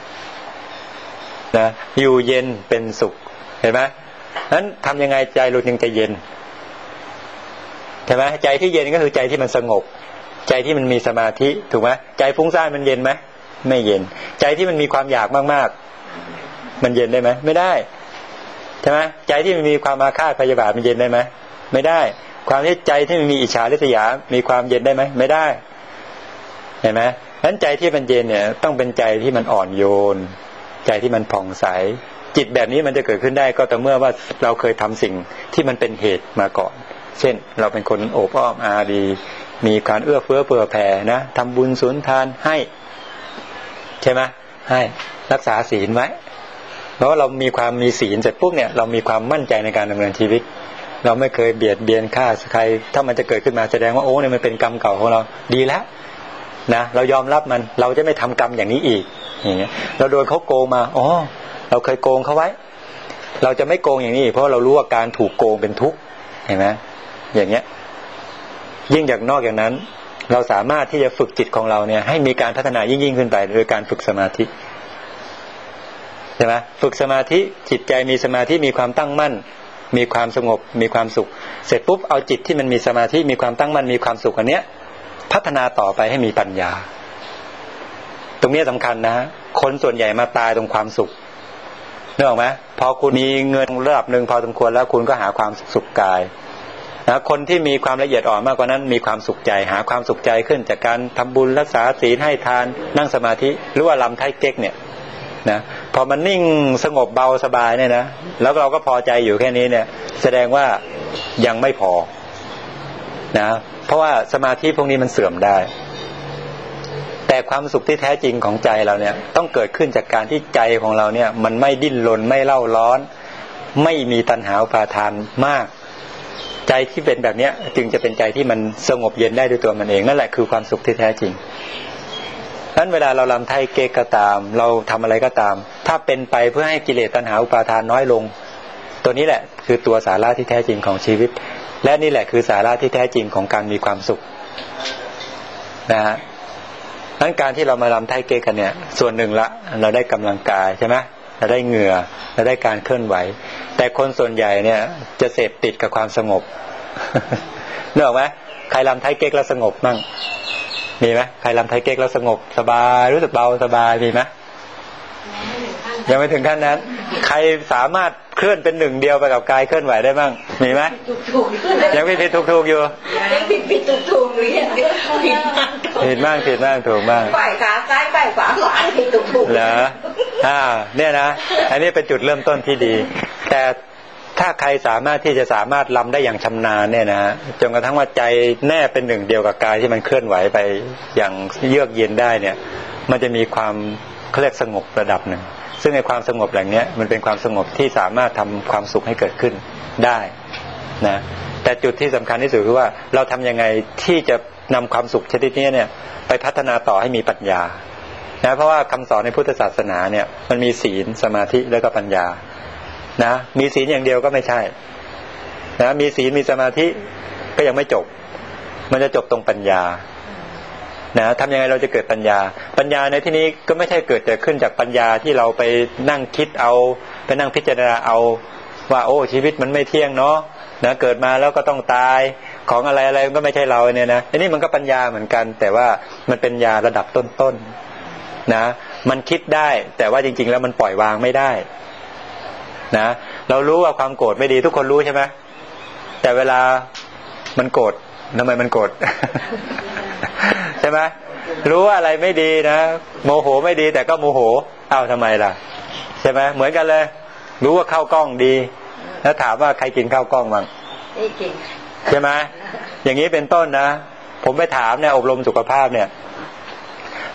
นะอยู่เย็นเป็นสุขเห็นไหมนั้นทำยังไงใจเราจึงจะเย็นใช่ไหมใจที่เย็นก็คือใจที่มันสงบใจที่มันมีสมาธิถูกไหมใจฟุ้งซ่านมันเย็นไหมไม่เย็นใจที่มันมีความอยากมากๆมันเย็นได้ไหมไม่ได้ใช่ไหมใจที่มันมีความอาฆาตพยาบาทมันเย็นได้ไหมไม่ได้ความที่ใจที่มันมีอิจฉาริษยามีความเย็นได้ไหมไม่ได้เห็นไหมนั้นใจที่มันเย็นเนี่ยต้องเป็นใจที่มันอ่อนโยนใจที่มันผ่องใสจิตแบบนี้มันจะเกิดขึ้นได้ก็ต่อเมื่อว่าเราเคยทำสิ่งที่มันเป็นเหตุมาก่อนเช่นเราเป็นคนโอบอ้อมอารีมีการเอื้อเฟื้อเผื่อแผ่นะทำบุญสุนทานให้ใช่ไหมให้รักษาศีลไว้เพราะเรามีศีลเสร็จปุ๊บเนี่ยเรามีความมั่นใจในการดำเนินชีวิตเราไม่เคยเบียดเบียนฆ่าใครถ้ามันจะเกิดขึ้นมาแสดงว่าโอ้เนี่ยมันเป็นกรรมเก่าของเราดีแล้วนะเรายอมรับมันเราจะไม่ทำกรรมอย่างนี้อีกอย่างเงี้ยเราโดนเขาโกงมาอ๋อเราเคยโกงเขาไว้เราจะไม่โกงอย่างนี้เพราะเรารู้ว่าการถูกโกงเป็นทุกข์เห็นไหมอย่างเงี้ยยิ่งจากนอกอย่างนั้นเราสามารถที่จะฝึกจิตของเราเนี่ยให้มีการพัฒนายิ่งขึ้นไปโดยการฝึกสมาธิใช่ไหมฝึกสมาธิจิตใจมีสมาธิมีความตั้งมั่นมีความสงบมีความสุขเสร็จปุ๊บเอาจิตที่มันมีสมาธิมีความตั้งมั่นมีความสุขอันเนี้ยพัฒนาต่อไปให้มีปัญญาตรงนี้สำคัญนะคนส่วนใหญ่มาตายตรงความสุขนึกออกไหมพอคุณมีเงินระดับหนึ่งพอสมควรแล้วคุณก็หาความสุขกายนะคนที่มีความละเอียดอ่อนมากกว่านั้นมีความสุขใจหาความสุขใจขึ้นจากการทำบุญรักษาศีลให้ทานนั่งสมาธิหรือว่าลำไทเก๊กเนี่ยนะพอมันนิ่งสงบเบาสบายเนี่ยนะแล้วเราก็พอใจอยู่แค่นี้เนี่ยแสดงว่ายังไม่พอนะเพราะว่าสมาธิพวกนี้มันเสื่อมได้แต่ความสุขที่แท้จริงของใจเราเนี่ยต้องเกิดขึ้นจากการที่ใจของเราเนี่ยมันไม่ดิ้นรนไม่เล่าร้อนไม่มีตัณหาอุปาทานมากใจที่เป็นแบบนี้จึงจะเป็นใจที่มันสงบเย็นได้ด้วยตัวมันเองนั่นแหละคือความสุขที่แท้จริงนั้นเวลาเราลำไทเก๊กก็ตามเราทำอะไรก็ตามถ้าเป็นไปเพื่อให้กิเลสตัณหาอุปาทานน้อยลงตัวนี้แหละคือตัวสาระที่แท้จริงของชีวิตและนี่แหละคือสาระที่แท้จริงของการมีความสุขนะฮะนั้นการที่เรามาลำไทเก๊กกันเนี่ยส่วนหนึ่งละเราได้กำลังกายใช่ไหมเราได้เหงื่อเราได้การเคลื่อนไหวแต่คนส่วนใหญ่เนี่ยจะเสพติดกับความสงบ นึกออกไหมใครลำไทเก๊กแล้วสงบมั่งมีไหมใครลำไทเก๊กแล้วสงบสบายรู้สึกเบาสบายมีไหมยังไม่ถึงขั้นนั้นใครสามารถเคลื่อนเป็นหนึ่งเดียวไปกับกายเคลื่อนไหวได้บ้างมีไหมยังผิดถูกอยู่
ยังผิดถูกอยู่อย่างเดียว
ผิดมากถูกมาก
ฝ่ายขาซ้ายฝ่ายขวาผิดถูก
เหรอเนี่ยนะอันนี้เป็นจุดเริ่มต้นที่ดีแต่ถ้าใครสามารถลำได้อย่างชำนาญเนี่ยนะจนกระทั่งว่าใจแน่เป็นหนึ่งเดียวกับกายที่มันเคลื่อนไหวไปอย่างเยือกเย็นได้เนี่ยมันจะมีความเขาเรียกสงบระดับหนึ่งซึ่งในความสงบอย่างนี้มันเป็นความสงบที่สามารถทำความสุขให้เกิดขึ้นได้นะแต่จุดที่สำคัญที่สุดคือว่าเราทำยังไงที่จะนำความสุขชนิดนี้เนี่ยไปพัฒนาต่อให้มีปัญญานะเพราะว่าคำสอนในพุทธศาสนาเนี่ยมันมีศีลสมาธิแล้วก็ปัญญานะมีศีลอย่างเดียวก็ไม่ใช่นะมีศีลมีสมาธิก็ยังไม่จบมันจะจบตรงปัญญานะทำยังไงเราจะเกิดปัญญาในที่นี้ก็ไม่ใช่เกิดแต่ขึ้นจากปัญญาที่เราไปนั่งคิดเอาไปนั่งพิจารณาเอาว่าโอ้ชีวิตมันไม่เที่ยงเนาะนะเกิดมาแล้วก็ต้องตายของอะไรก็ไม่ใช่เราเนี่ยนะอันนี้มันก็ปัญญาเหมือนกันแต่ว่ามันเป็นญาระดับต้นๆนะมันคิดได้แต่ว่าจริงๆแล้วมันปล่อยวางไม่ได้นะเรารู้ว่าความโกรธไม่ดีทุกคนรู้ใช่ไหมแต่เวลามันโกรธทำไมมันโกรธ ใช่ไหมรู้ว่าอะไรไม่ดีนะโมโหไม่ดีแต่ก็โมโหทำไมล่ะใช่ไหมเหมือนกันเลยรู้ว่าข้าวกล้องดีแล้วถามว่าใครกินข้าวกล้องบ้าง
ไม่กิน
ใช่ไหมอย่างนี้เป็นต้นนะผมไปถามเนี่ยอบรมสุขภาพเนี่ย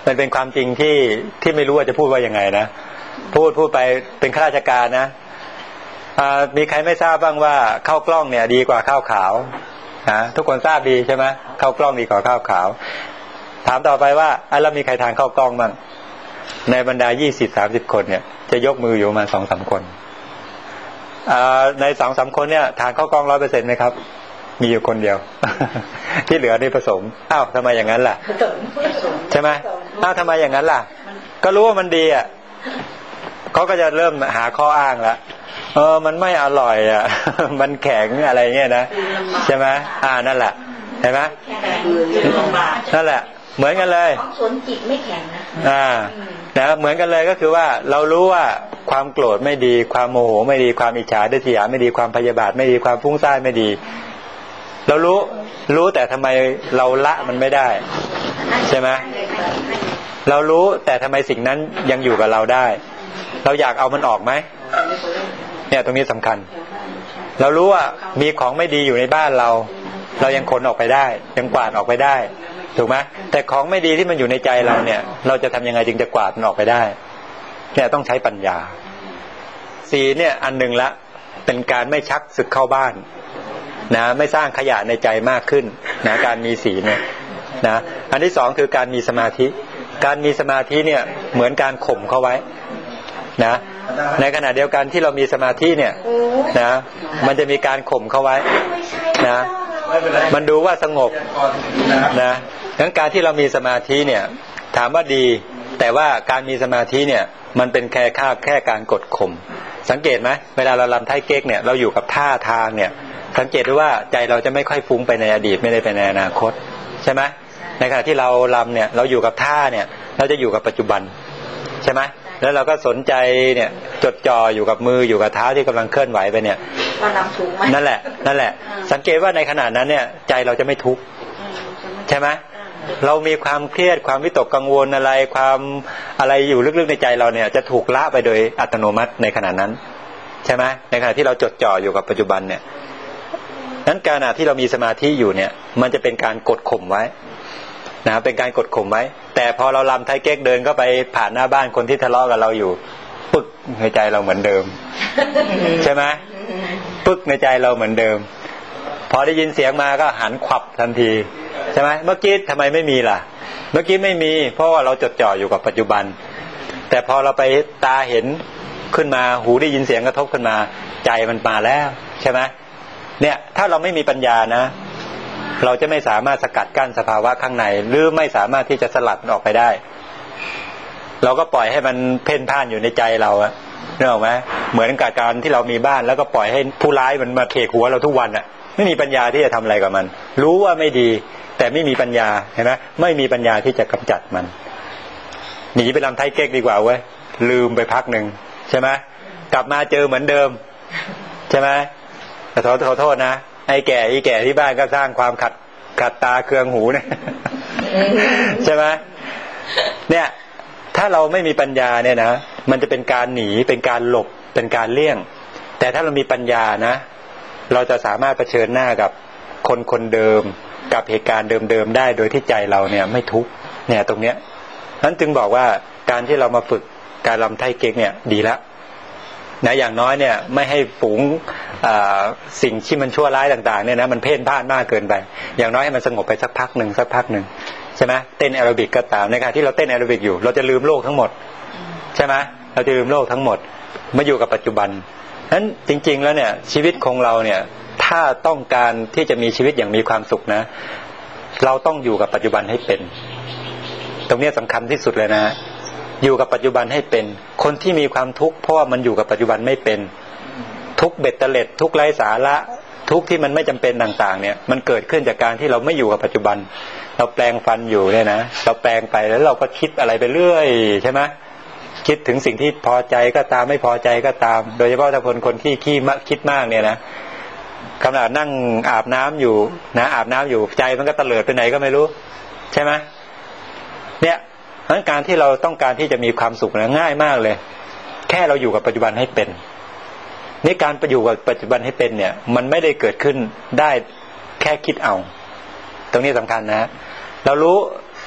มันเป็นความจริงที่ไม่รู้ว่าจะพูดว่ายังไงนะพูดไปเป็นข้าราชการนะมีใครไม่ทราบบ้างว่าข้าวกล้องเนี่ยดีกว่าข้าวขาวนะทุกคนทราบดีใช่ไหมข้าวกล้องดีกว่าข้าวขาวถามต่อไปว่าแล้วมีใครทานข้าวกล้องบ้างในบรรดา 20-30 คนเนี่ยจะยกมืออยู่ประมาณ 2-3 คนใน 2-3 คนเนี่ยทานข้าวกล้อง 100% ไหมครับมีอยู่คนเดียว ที่เหลือนี่ผสมทำไมอย่างนั้นล่ะใช่ไหมทำไมอย่างนั้นล่ะก็รู้ว่ามันดีอ่ะเขาก็จะเริ่มหาข้ออ้างแล้วมันไม่อร่อยอ่ะ มันแข็งอะไรเงี้ยนะใช่ไหมนั่นแหละเห็นไหมนั่นแหละเหมือนกันเลย
สวนจิตไม่แข็ง
นะเหมือนกันเลยก็คือว่าเรารู้ว่าความโกรธไม่ดีความโมโหไม่ดีความอิจฉาริษยาไม่ดีความพยาบาทไม่ดีความฟุ้งซ่านไม่ดีเรารู้แต่ทำไมเราละมันไม่ได้ใช่ไหมเรารู้แต่ทำไมสิ่งนั้นยังอยู่กับเราได้เราอยากเอามันออกไหมเนี่ยตรงนี้สำคัญเรารู้ว่ามีของไม่ดีอยู่ในบ้านเรายังขนออกไปได้ยังกวาดออกไปได้ถูกไหมแต่ของไม่ดีที่มันอยู่ในใจเราเนี่ยเราจะทำยังไงจึงจะกวาดมันออกไปได้เนี่ยต้องใช้ปัญญาศีลเนี่ยอันหนึ่งละเป็นการไม่ชักศึกเข้าบ้านนะไม่สร้างขยะในใจมากขึ้นนะการมีศีลเนี่ยนะอันที่สองคือการมีสมาธิการมีสมาธิเนี่ยเหมือนการข่มเข้าไว้นะในขณะเดียวกันที่เรามีสมาธิเนี่ยนะมันจะมีการข่มเข้าไว้นะมันดูว่าสงบนะงั้นการที่เรามีสมาธิเนี่ยถามว่าดีแต่ว่าการมีสมาธิเนี่ยมันเป็นแค่การกดข่มสังเกตไหมเวลาเราลำไทเก๊กเนี่ยเราอยู่กับท่าทางเนี่ยสังเกตดูว่าใจเราจะไม่ค่อยฟุ้งไปในอดีตไม่ได้ไปในอนาคตใช่ไหมในขณะที่เราลำเนี่ยเราอยู่กับท่าเนี่ยเราจะอยู่กับปัจจุบันใช่ไหมแล้วเราก็สนใจเนี่ยจดจ่ออยู่กับมืออยู่กับเท้าที่กำลังเคลื่อนไหวไปเนี่ย
ว่าลำถูกไหม
นั่นแหละสังเกตว่าในขณะนั้นเนี่ยใจเราจะไม่ทุกข์ใช่ไหมเรามีความเครียดความวิตกกังวลอะไรความอะไรอยู่ลึกๆในใจเราเนี่ยจะถูกละไปโดยอัตโนมัติในขณะนั้นใช่ไหมในขณะที่เราจดจ่ออยู่กับปัจจุบันเนี่ยนั้นการที่เรามีสมาธิอยู่เนี่ยมันจะเป็นการกดข่มไว้นะเป็นการกดข่มไว้แต่พอเราลำไทเก๊กเดินก็ไปผ่านหน้าบ้านคนที่ทะเลาะกับเราอยู่ปึ๊กในใจเราเหมือนเดิมใช่ไหมปึ๊กในใจเราเหมือนเดิมพอได้ยินเสียงมาก็หันขวับทันทีใช่ไหมเมื่อกี้ทำไมไม่มีล่ะเมื่อกี้ไม่มีเพราะว่าเราจดจ่ออยู่กับปัจจุบันแต่พอเราไปตาเห็นขึ้นมาหูได้ยินเสียงกระทบขึ้นมาใจมันมาแล้วใช่ไหมเนี่ยถ้าเราไม่มีปัญญานะเราจะไม่สามารถสกัดกั้นสภาวะข้างในหรือไม่สามารถที่จะสลัดมันออกไปได้เราก็ปล่อยให้มันเพ่นพ่านอยู่ในใจเราอะนึกออกไหมเหมือนกับการที่เรามีบ้านแล้วก็ปล่อยให้ผู้ร้ายมันมาเขกหัวเราทุกวันอะไม่มีปัญญาที่จะทำอะไรกับมันรู้ว่าไม่ดีแต่ไม่มีปัญญาเห็นไหมไม่มีปัญญาที่จะกำจัดมันหนีไปลำไทเก๊กดีกว่าเว้ยลืมไปพักหนึ่งใช่ไหมกลับมาเจอเหมือนเดิมใช่ไหมแต่ขอโทษนะไอ้แก่ที่บ้านก็สร้างความขัดตาเคืองหูเนี่ยใช่ไหมเนี่ยถ้าเราไม่มีปัญญาเนี่ยนะมันจะเป็นการหนีเป็นการหลบเป็นการเลี่ยงแต่ถ้าเรามีปัญญานะเราจะสามารถเผชิญหน้ากับคนเดิมกับเหตุการณ์เดิมได้โดยที่ใจเราเนี่ยไม่ทุกข์เนี่ยตรงเนี้ยนั้นจึงบอกว่าการที่เรามาฝึกการลำไทเก๊กเนี่ยดีแล้วนะอย่างน้อยเนี่ยไม่ให้ฝูงสิ่งที่มันชั่วร้ายต่างๆเนี่ยนะมันเพ่นพ่านมากเกินไปอย่างน้อยให้มันสงบไปสักพักหนึ่งใช่ไหมเต้นแอโรบิกก็ตามในขณะที่เราเต้นแอโรบิกอยู่เราจะลืมโลกทั้งหมดใช่ไหมเราจะลืมโลกทั้งหมดมาอยู่กับปัจจุบันนั้นจริงๆแล้วเนี่ยชีวิตของเราเนี่ยถ้าต้องการที่จะมีชีวิตอย่างมีความสุขนะเราต้องอยู่กับปัจจุบันให้เป็นตรงนี้สำคัญที่สุดเลยนะอยู่กับปัจจุบันให้เป็นคนที่มีความทุกข์เพราะว่ามันอยู่กับปัจจุบันไม่เป็นทุกเบ็ดเตล็ดทุกไร้สาระทุกที่มันไม่จำเป็นต่างๆเนี่ยมันเกิดขึ้นจากการที่เราไม่อยู่กับปัจจุบันเราแปลงฟันอยู่เนี่ยนะเราแปลงไปแล้วเราก็คิดอะไรไปเรื่อยใช่ไหมคิดถึงสิ่งที่พอใจก็ตามไม่พอใจก็ตามโดยเฉพาะถ้าคนที่คิดมากเนี่ยนะขณะนั่งอาบน้ำอยู่นะอาบน้ำอยู่ใจมันก็เตลิดไปไหนก็ไม่รู้ใช่ไหมเนี่ยเพราะฉะนั้นการที่เราต้องการที่จะมีความสุขนะง่ายมากเลยแค่เราอยู่กับปัจจุบันให้เป็นนี่การไปอยู่กับปัจจุบันให้เป็นเนี่ยมันไม่ได้เกิดขึ้นได้แค่คิดเอาตรงนี้สำคัญนะเรารู้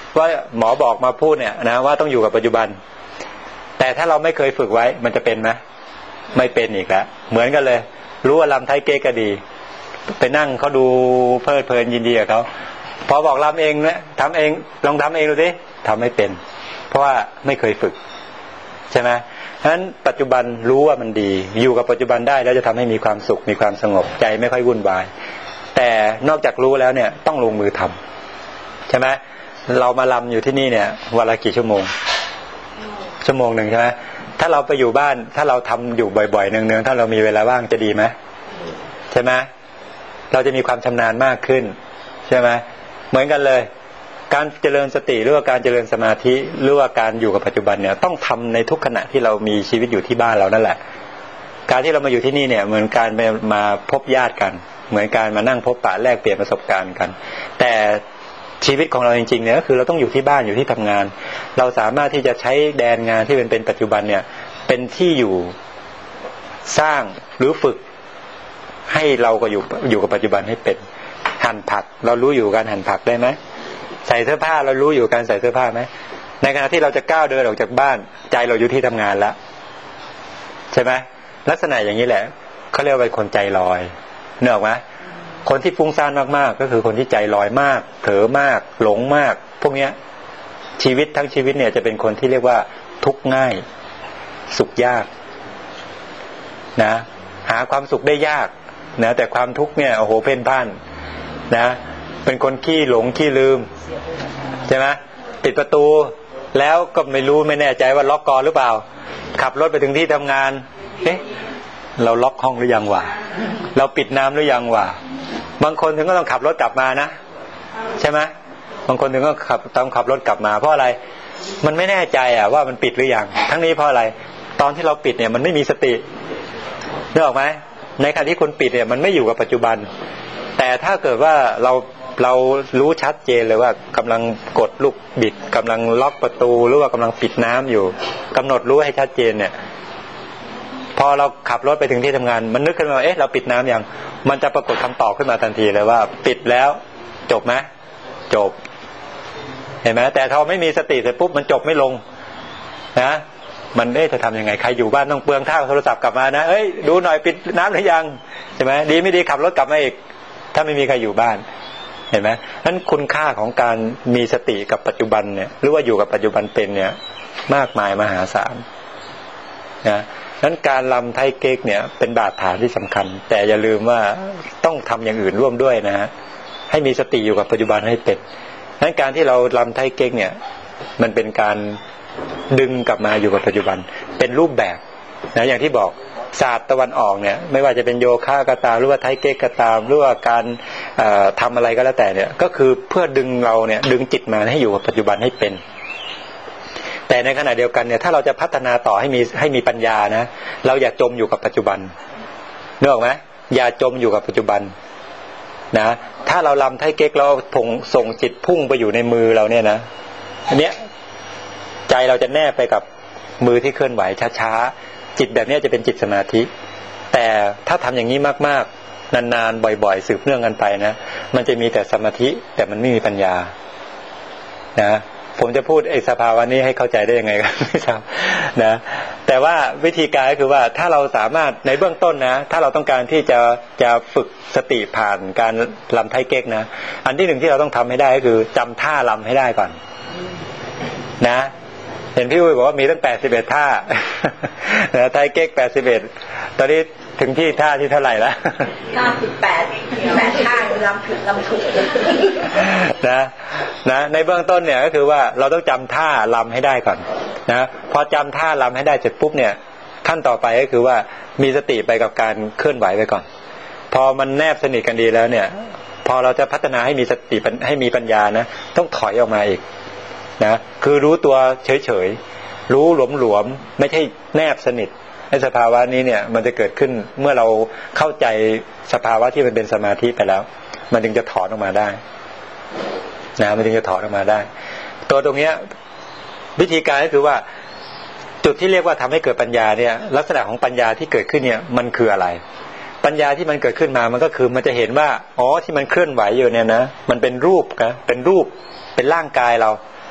ว่าหมอบอกมาพูดเนี่ยนะว่าต้องอยู่กับปัจจุบันแต่ถ้าเราไม่เคยฝึกไว้มันจะเป็นไหมไม่เป็นอีกแล้วเหมือนกันเลยรู้ว่าลำไทยเก๊กก็ดีไปนั่งเขาดูเพลิดเพลินยินดีกับเขาพอบอกลำเองนะทำเองลองทำเองดูสิทำไม่เป็นเพราะว่าไม่เคยฝึกใช่ไหมฉะนั้นปัจจุบันรู้ว่ามันดีอยู่กับปัจจุบันได้แล้วจะทำให้มีความสุขมีความสงบใจไม่ค่อยวุ่นวายแต่นอกจากรู้แล้วเนี่ยต้องลงมือทำใช่ไหมเรามาลำอยู่ที่นี่เนี่ยวันละกี่ชั่วโมงหนึ่งใช่ไหมถ้าเราไปอยู่บ้านถ้าเราทำอยู่บ่อยๆเนืองๆถ้าเรามีเวลาว่างจะดีไหมใช่ไหมเราจะมีความชำนาญมากขึ้นใช่ไหมเหมือนกันเลยการเจริญสติหรือว่าการเจริญสมาธิหรือว่าการอยู่กับปัจจุบันเนี่ยต้องทำในทุกขณะที่เรามีชีวิตอยู่ที่บ้านเรานั่นแหละการที่เรามาอยู่ที่นี่เนี่ยเหมือนการมาพบญาติกันเหมือนการมานั่งพบปะแลกเปลี่ยนประสบการณ์กันแต่ชีวิตของเราจริงๆเนี่ยก็คือเราต้องอยู่ที่บ้านอยู่ที่ทำงานเราสามารถที่จะใช้แดนงานที่เป็นปัจจุบันเนี่ยเป็นที่อยู่สร้างหรือฝึกให้เราก็อยู่กับปัจจุบันให้เป็นหั่นผักเรารู้อยู่การหั่นผักได้ไหมใส่เสื้อผ้าเรารู้อยู่การใส่เสื้อผ้าไหมในขณะที่เราจะก้าวเดินออกจากบ้านใจเราอยู่ที่ทำงานแล้วใช่ไหมลักษณะอย่างนี้แหละเขาเรียกว่าเป็นคนใจลอยเนกออกไหมคนที่ฟุ้งซ่านมากๆก็คือคนที่ใจลอยมากเผลอมากหลงมากพวกเนี้ยชีวิตทั้งชีวิตเนี่ยจะเป็นคนที่เรียกว่าทุกข์ง่ายสุขยากนะหาความสุขได้ยากนะแต่ความทุกข์เนี่ยโอ้โหเพ่นพ่านนะเป็นคนขี้หลงขี้ลืมใช่ไหมปิดประตูแล้วก็ไม่รู้ไม่แน่ใจว่าล็อกกลอนหรือเปล่าขับรถไปถึงที่ทำงานเอ๊ะเราล็อกห้องหรือยังวะเราปิดน้ำหรือยังวะบางคนถึงก็ต้องขับรถกลับมานะใช่ไหมบางคนถึงก็ต้องขับรถกลับมาเพราะอะไรมันไม่แน่ใจว่ามันปิดหรือยังทั้งนี้เพราะอะไรตอนที่เราปิดเนี่ยมันไม่มีสตินึกออกไหมในขณะที่คนปิดเนี่ยมันไม่อยู่กับปัจจุบันแต่ถ้าเกิดว่าเรารู้ชัดเจนเลยว่ากำลังกดลูกบิดกำลังล็อกประตูหรือว่ากำลังปิดน้ำอยู่กำหนดรู้ให้ชัดเจนเนี่ยพอเราขับรถไปถึงที่ทำงานมันนึกขึ้นมาเอ๊ะเราปิดน้ำยังมันจะปรากฏคำตอบขึ้นมาทันทีเลยว่าปิดแล้วจบไหมจบเห็นไหมแต่ถ้าไม่มีสติเสร็จปุ๊บมันจบไม่ลงนะมันจะทำยังไงใครอยู่บ้านต้องเปลืองท่าโทรศัพท์กลับมานะเอ้ยดูหน่อยปิดน้ำหรือยังใช่ไหมดีไม่ดีขับรถกลับมาอีกถ้าไม่มีใครอยู่บ้านเห็นไหมนั้นคุณค่าของการมีสติกับปัจจุบันเนี่ยหรือว่าอยู่กับปัจจุบันเป็นเนี่ยมากมายมหาศาลนะนั้นการลำไทยเก๊กเนี่ยเป็นบาดฐานที่สำคัญแต่อย่าลืมว่าต้องทำอย่างอื่นร่วมด้วยนะฮะให้มีสติอยู่กับปัจจุบันให้เป็นนั้นการที่เราลำไทยเก๊กเนี่ยมันเป็นการดึงกลับมาอยู่กับปัจจุบันเป็นรูปแบบนะอย่างที่บอกศาสตร์ตะวันออกเนี่ยไม่ว่าจะเป็นโยคะก็ตามหรือว่าไทยเก๊กก็ตามหรือว่าการทำอะไรก็แล้วแต่เนี่ยก็คือเพื่อดึงเราเนี่ยดึงจิตมาให้อยู่กับปัจจุบันให้เป็นแต่ในขณะเดียวกันเนี่ยถ้าเราจะพัฒนาต่อให้มีปัญญานะเราอย่าจมอยู่กับปัจจุบันนึกออกไหมอย่าจมอยู่กับปัจจุบันนะถ้าเราลำไทยเก๊กเราส่งจิตพุ่งไปอยู่ในมือเราเนี่ยนะอันเนี้ยใจเราจะแนบไปกับมือที่เคลื่อนไหวช้าๆจิตแบบนี้จะเป็นจิตสมาธิแต่ถ้าทำอย่างนี้มากๆนานๆบ่อยๆสืบเนื่องกันไปนะมันจะมีแต่สมาธิแต่มันไม่มีปัญญานะผมจะพูดไอ้สภาวะนี้ให้เข้าใจได้ยังไงกันไม่ทราบนะแต่ว่าวิธีการก็คือว่าถ้าเราสามารถในเบื้องต้นนะถ้าเราต้องการที่จะฝึกสติผ่านการลำไทยเก๊กนะอันที่หนึ่งที่เราต้องทำให้ได้ก็คือจำท่าลำให้ได้ก่อนนะเห็นพี่อุ้ยบอกว่ามีตั้ง81ท่าไทยเก๊ก81ตอนนี้ถึงที่ท่าที่เท่าไหร่แล้ว
98ท่าลำถูก
นะในเบื้องต้นเนี่ยก็คือว่าเราต้องจำท่าลำให้ได้ก่อนนะพอจำท่าลำให้ได้เสร็จปุ๊บเนี่ยขั้นต่อไปก็คือว่ามีสติไปกับการเคลื่อนไหวไปก่อนพอมันแนบสนิทกันดีแล้วเนี่ยพอเราจะพัฒนาให้มีสติให้มีปัญญานะต้องถอยออกมาอีกนะคือรู้ตัวเฉยๆรู้หลวมๆไม่ใช่แนบสนิทในสภาวะนี้เนี่ยมันจะเกิดขึ้นเมื่อเราเข้าใจสภาวะที่มันเป็นสมาธิไปแล้วมันจึงจะถอนออกมาได้นะมันจึงจะถอนออกมาได้ตัวตรงเนี้ยวิธีการก็คือว่าจุดที่เรียกว่าทำให้เกิดปัญญาเนี่ยลักษณะของปัญญาที่เกิดขึ้นเนี่ยมันคืออะไรปัญญาที่มันเกิดขึ้นมามันก็คือมันจะเห็นว่าอ๋อที่มันเคลื่อนไหวอยู่เนี่ยนะมันเป็นรูปนะเป็นรูปเป็นร่างกายเรา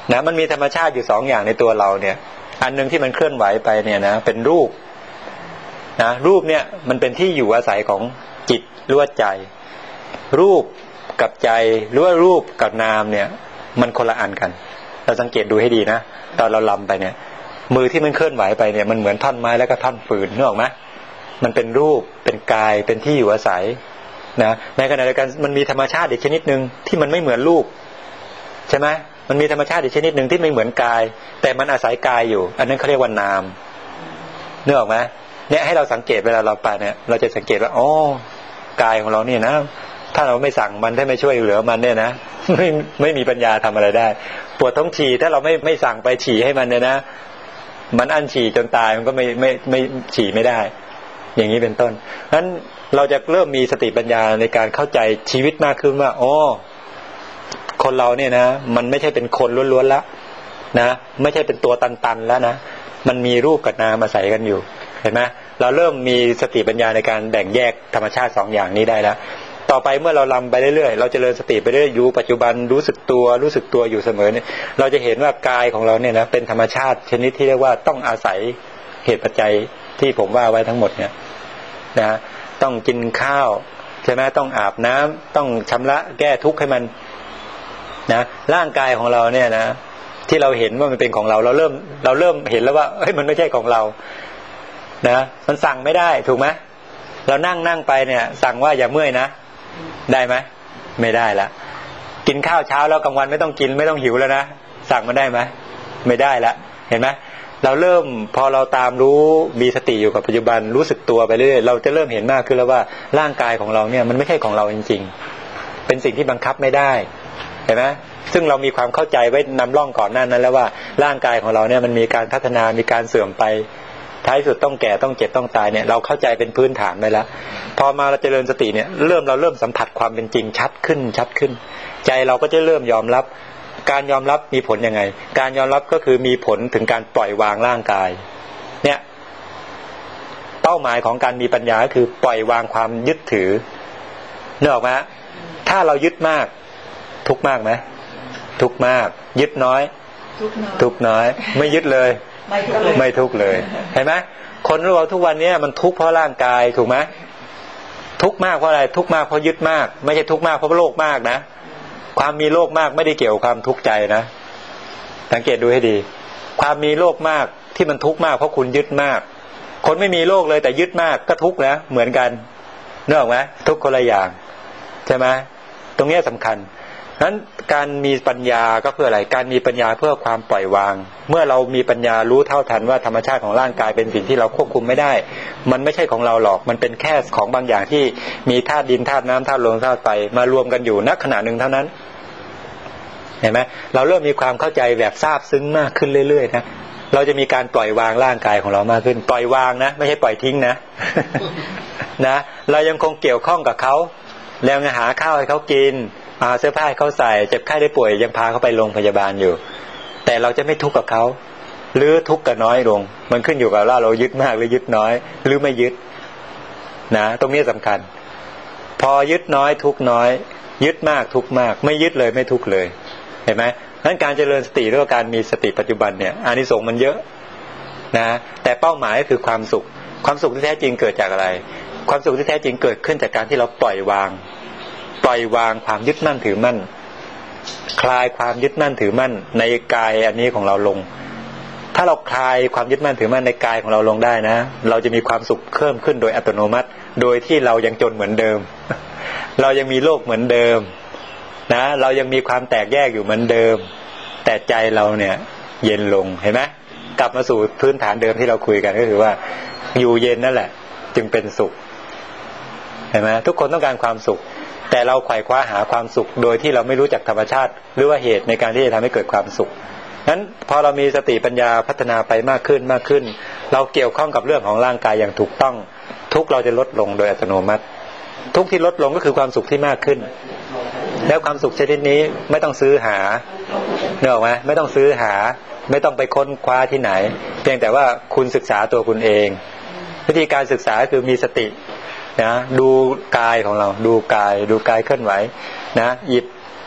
นะมันมีธรรมชาติอยู่2 อย่างในตัวเราเนี่ยอันนึงที่มันเคลื่อนไหวไปเนี่ยนะเป็นรูปนะรูปเนี่ยมันเป็นที่อยู่อาศัยของจิตหรือว่าใจรูปกับใจหรือว่ารูปกับนามเนี่ยมันคนละอันกันเราสังเกตดูให้ดีนะตอนเราลำไปเนี่ยมือที่มันเคลื่อนไหวไปเนี่ยมันเหมือนท่อนไม้แล้วก็ท่อนฟืนนึกออกไหมมันเป็นรูปเป็นกายเป็นที่อยู่อาศัยนะในขณะเดียวกันมันมีธรรมชาติอีกชนิดนึงที่มันไม่เหมือนรูปใช่ไหมมันมีธรรมชาติอีกชนิดนึงที่ไม่เหมือนกายแต่มันอาศัยกายอยู่อันนั้นเขาเรียกว่านามนึกออกไหมเนี่ยให้เราสังเกตเวลาเราไปเนี่ยเราจะสังเกตว่าอ๋อกายของเราเนี่ยนะถ้าเราไม่สั่งมันถ้าไม่ช่วยเหลือมันเนี่ยนะไม่มีปัญญาทำอะไรได้ปวดท้องฉี่ถ้าเราไม่สั่งไปฉี่ให้มันเนี่ยนะมันอั้นฉี่จนตายมันก็ไม่ฉี่ไม่ได้อย่างนี้เป็นต้นเพราะฉะนั้นเราจะเริ่มมีสติปัญญาในการเข้าใจชีวิตมากขึ้นว่าอ๋อคนเราเนี่ยนะมันไม่ใช่เป็นคนล้วนๆแล้วนะไม่ใช่เป็นตัวตันๆแล้วนะมันมีรูปกับนามอาศัยกันอยู่เห็นไหมเราเริ่มมีสติปัญญาในการแบ่งแยกธรรมชาติ2 อย่างนี้ได้แล้วต่อไปเมื่อเราลำไปเรื่อยๆเราเจริญสติไปเรื่อยอยู่ปัจจุบันรู้สึกตัวอยู่เสมอเนี่ยเราจะเห็นว่ากายของเราเนี่ยนะเป็นธรรมชาติชนิดที่เรียกว่าต้องอาศัยเหตุปัจจัยที่ผมว่าไว้ทั้งหมดเนี่ยนะต้องกินข้าวใช่ไหมต้องอาบน้ำต้องชำระแก้ทุกข์ให้มันนะร่างกายของเราเนี่ยนะที่เราเห็นว่ามันเป็นของเราเราเริ่มเห็นแล้วว่าเฮ้ยมันไม่ใช่ของเรานะมันสั่งไม่ได้ถูกไหมเรานั่งไปเนี่ยสั่งว่าอย่าเมื่อยนะได้ไหมไม่ได้ละกินข้าวเช้าแล้วกลางวันไม่ต้องกินไม่ต้องหิวแล้วนะสั่งมันได้ไหมไม่ได้ละเห็นไหมเราเริ่มพอเราตามรู้มีสติอยู่กับปัจจุบันรู้สึกตัวไปเรื่อยเราจะเริ่มเห็นมากขึ้นแล้วว่าร่างกายของเราเนี่ยมันไม่ใช่ของเราจริงๆเป็นสิ่งที่บังคับไม่ได้เห็นไหมซึ่งเรามีความเข้าใจไว้นำร่องก่อนหน้านั้นแล้วว่าร่างกายของเราเนี่ยมันมีการพัฒนามีการเสื่อมไปท้ายสุดต้องแก่ต้องเจ็บต้องตายเนี่ยเราเข้าใจเป็นพื้นฐานไปแล้วพอมาเราเจริญสติเนี่ยเราเริ่มสัมผัสความเป็นจริงชัดขึ้นใจเราก็จะเริ่มยอมรับการยอมรับมีผลยังไงการยอมรับก็คือมีผลถึงการปล่อยวางร่างกายเนี่ยเป้าหมายของการมีปัญญาก็คือปล่อยวางความยึดถือนึกออกไหมถ้าเรายึดมากทุกข์มากไหมทุกข์มากยึดน้อยทุกข์น้อยไม่ยึดเลยไม่ทุกข์เลยเห็นไหมคนเราทุกวันนี้มันทุกข์เพราะร่างกายถูกไหมทุกข์มากเพราะอะไรทุกข์มากเพราะยึดมากไม่ใช่ทุกข์มากเพราะโลภมากนะความมีโลภมากไม่ได้เกี่ยวกับความทุกข์ใจนะสังเกตดูให้ดีความมีโลภมากที่มันทุกข์มากเพราะคุณยึดมากคนไม่มีโลภเลยแต่ยึดมากก็ทุกข์นะเหมือนกันนึกออกไหมทุกข์คนละอย่างใช่ไหมตรงนี้สำคัญนั้นการมีปัญญาก็เพื่ออะไรการมีปัญญาเพื่อความปล่อยวางเมื่อเรามีปัญญารู้เท่าทันว่าธรรมชาติของร่างกายเป็นสิ่งที่เราควบคุมไม่ได้มันไม่ใช่ของเราหรอกมันเป็นแค่ของบางอย่างที่มีธาตุดินธาตุน้ำธาตุลมธาตุไฟมารวมกันอยู่ณขณะหนึ่งเท่านั้นเห็นไหมเราเริ่มมีความเข้าใจแบบซาบซึ้งมากขึ้นเรื่อยๆนะเราจะมีการปล่อยวางร่างกายของเรามากขึ้นปล่อยวางนะไม่ใช่ปล่อยทิ้งนะ นะเรายังคงเกี่ยวข้องกับเขาแล้วหาข้าวให้เขากินเสื้อผ้าให้เขาใส่เจ็บไข้ได้ป่วยยังพาเขาไปโรงพยาบาลอยู่แต่เราจะไม่ทุกข์กับเขาหรือทุกข์กับน้อยลงมันขึ้นอยู่กับว่าเรายึดมากหรือยึดน้อยหรือไม่ยึดนะตรงนี้สำคัญพอยึดน้อยทุกข์น้อยยึดมากทุกข์มากไม่ยึดเลยไม่ทุกข์เลยเห็นไหมงั้นการเจริญสติหรือการมีสติปัจจุบันเนี่ยอานิสงส์มันเยอะนะแต่เป้าหมายก็คือความสุขที่แท้จริงเกิดจากอะไรความสุขที่แท้จริงเกิดขึ้นจากการที่เราปล่อยวางความยึดมั่นถือมั่นคลายความยึดมั่นถือมั่นในกายอันนี้ของเราลงถ้าเราคลายความยึดมั่นถือมั่นในกายของเราลงได้นะเราจะมีความสุขเพิ่มขึ้นโดยอัตโนมัติโดยที่เรายังจนเหมือนเดิม เรายังมีโลกเหมือนเดิมนะเรายังมีความแตกแยกอยู่เหมือนเดิมแต่ใจเราเนี่ยเย็นลงเห็นไหมกลับมาสู่พื้นฐานเดิมที่เราคุยกันก็คือว่าอยู่เย็นนั่นแหละจึงเป็นสุขเห็นไหมทุกคนต้องการความสุขแต่เราไขว่คว้าหาความสุขโดยที่เราไม่รู้จักธรรมชาติหรือว่าเหตุในการที่จะทำให้เกิดความสุขนั้นพอเรามีสติปัญญาพัฒนาไปมากขึ้นเราเกี่ยวข้องกับเรื่องของร่างกายอย่างถูกต้องทุกเราจะลดลงโดยอัตโนมัติทุกที่ลดลงก็คือความสุขที่มากขึ้นแล้วความสุขชนิดนี้ไม่ต้องซื้อหาเนอะไหมไม่ต้องซื้อหาไม่ต้องไปค้นคว้าที่ไหนเพียงแต่ว่าคุณศึกษาตัวคุณเองวิธีการศึกษาคือมีสตินะดูกายของเราดูกายเคลื่อนไหวนะหยิบ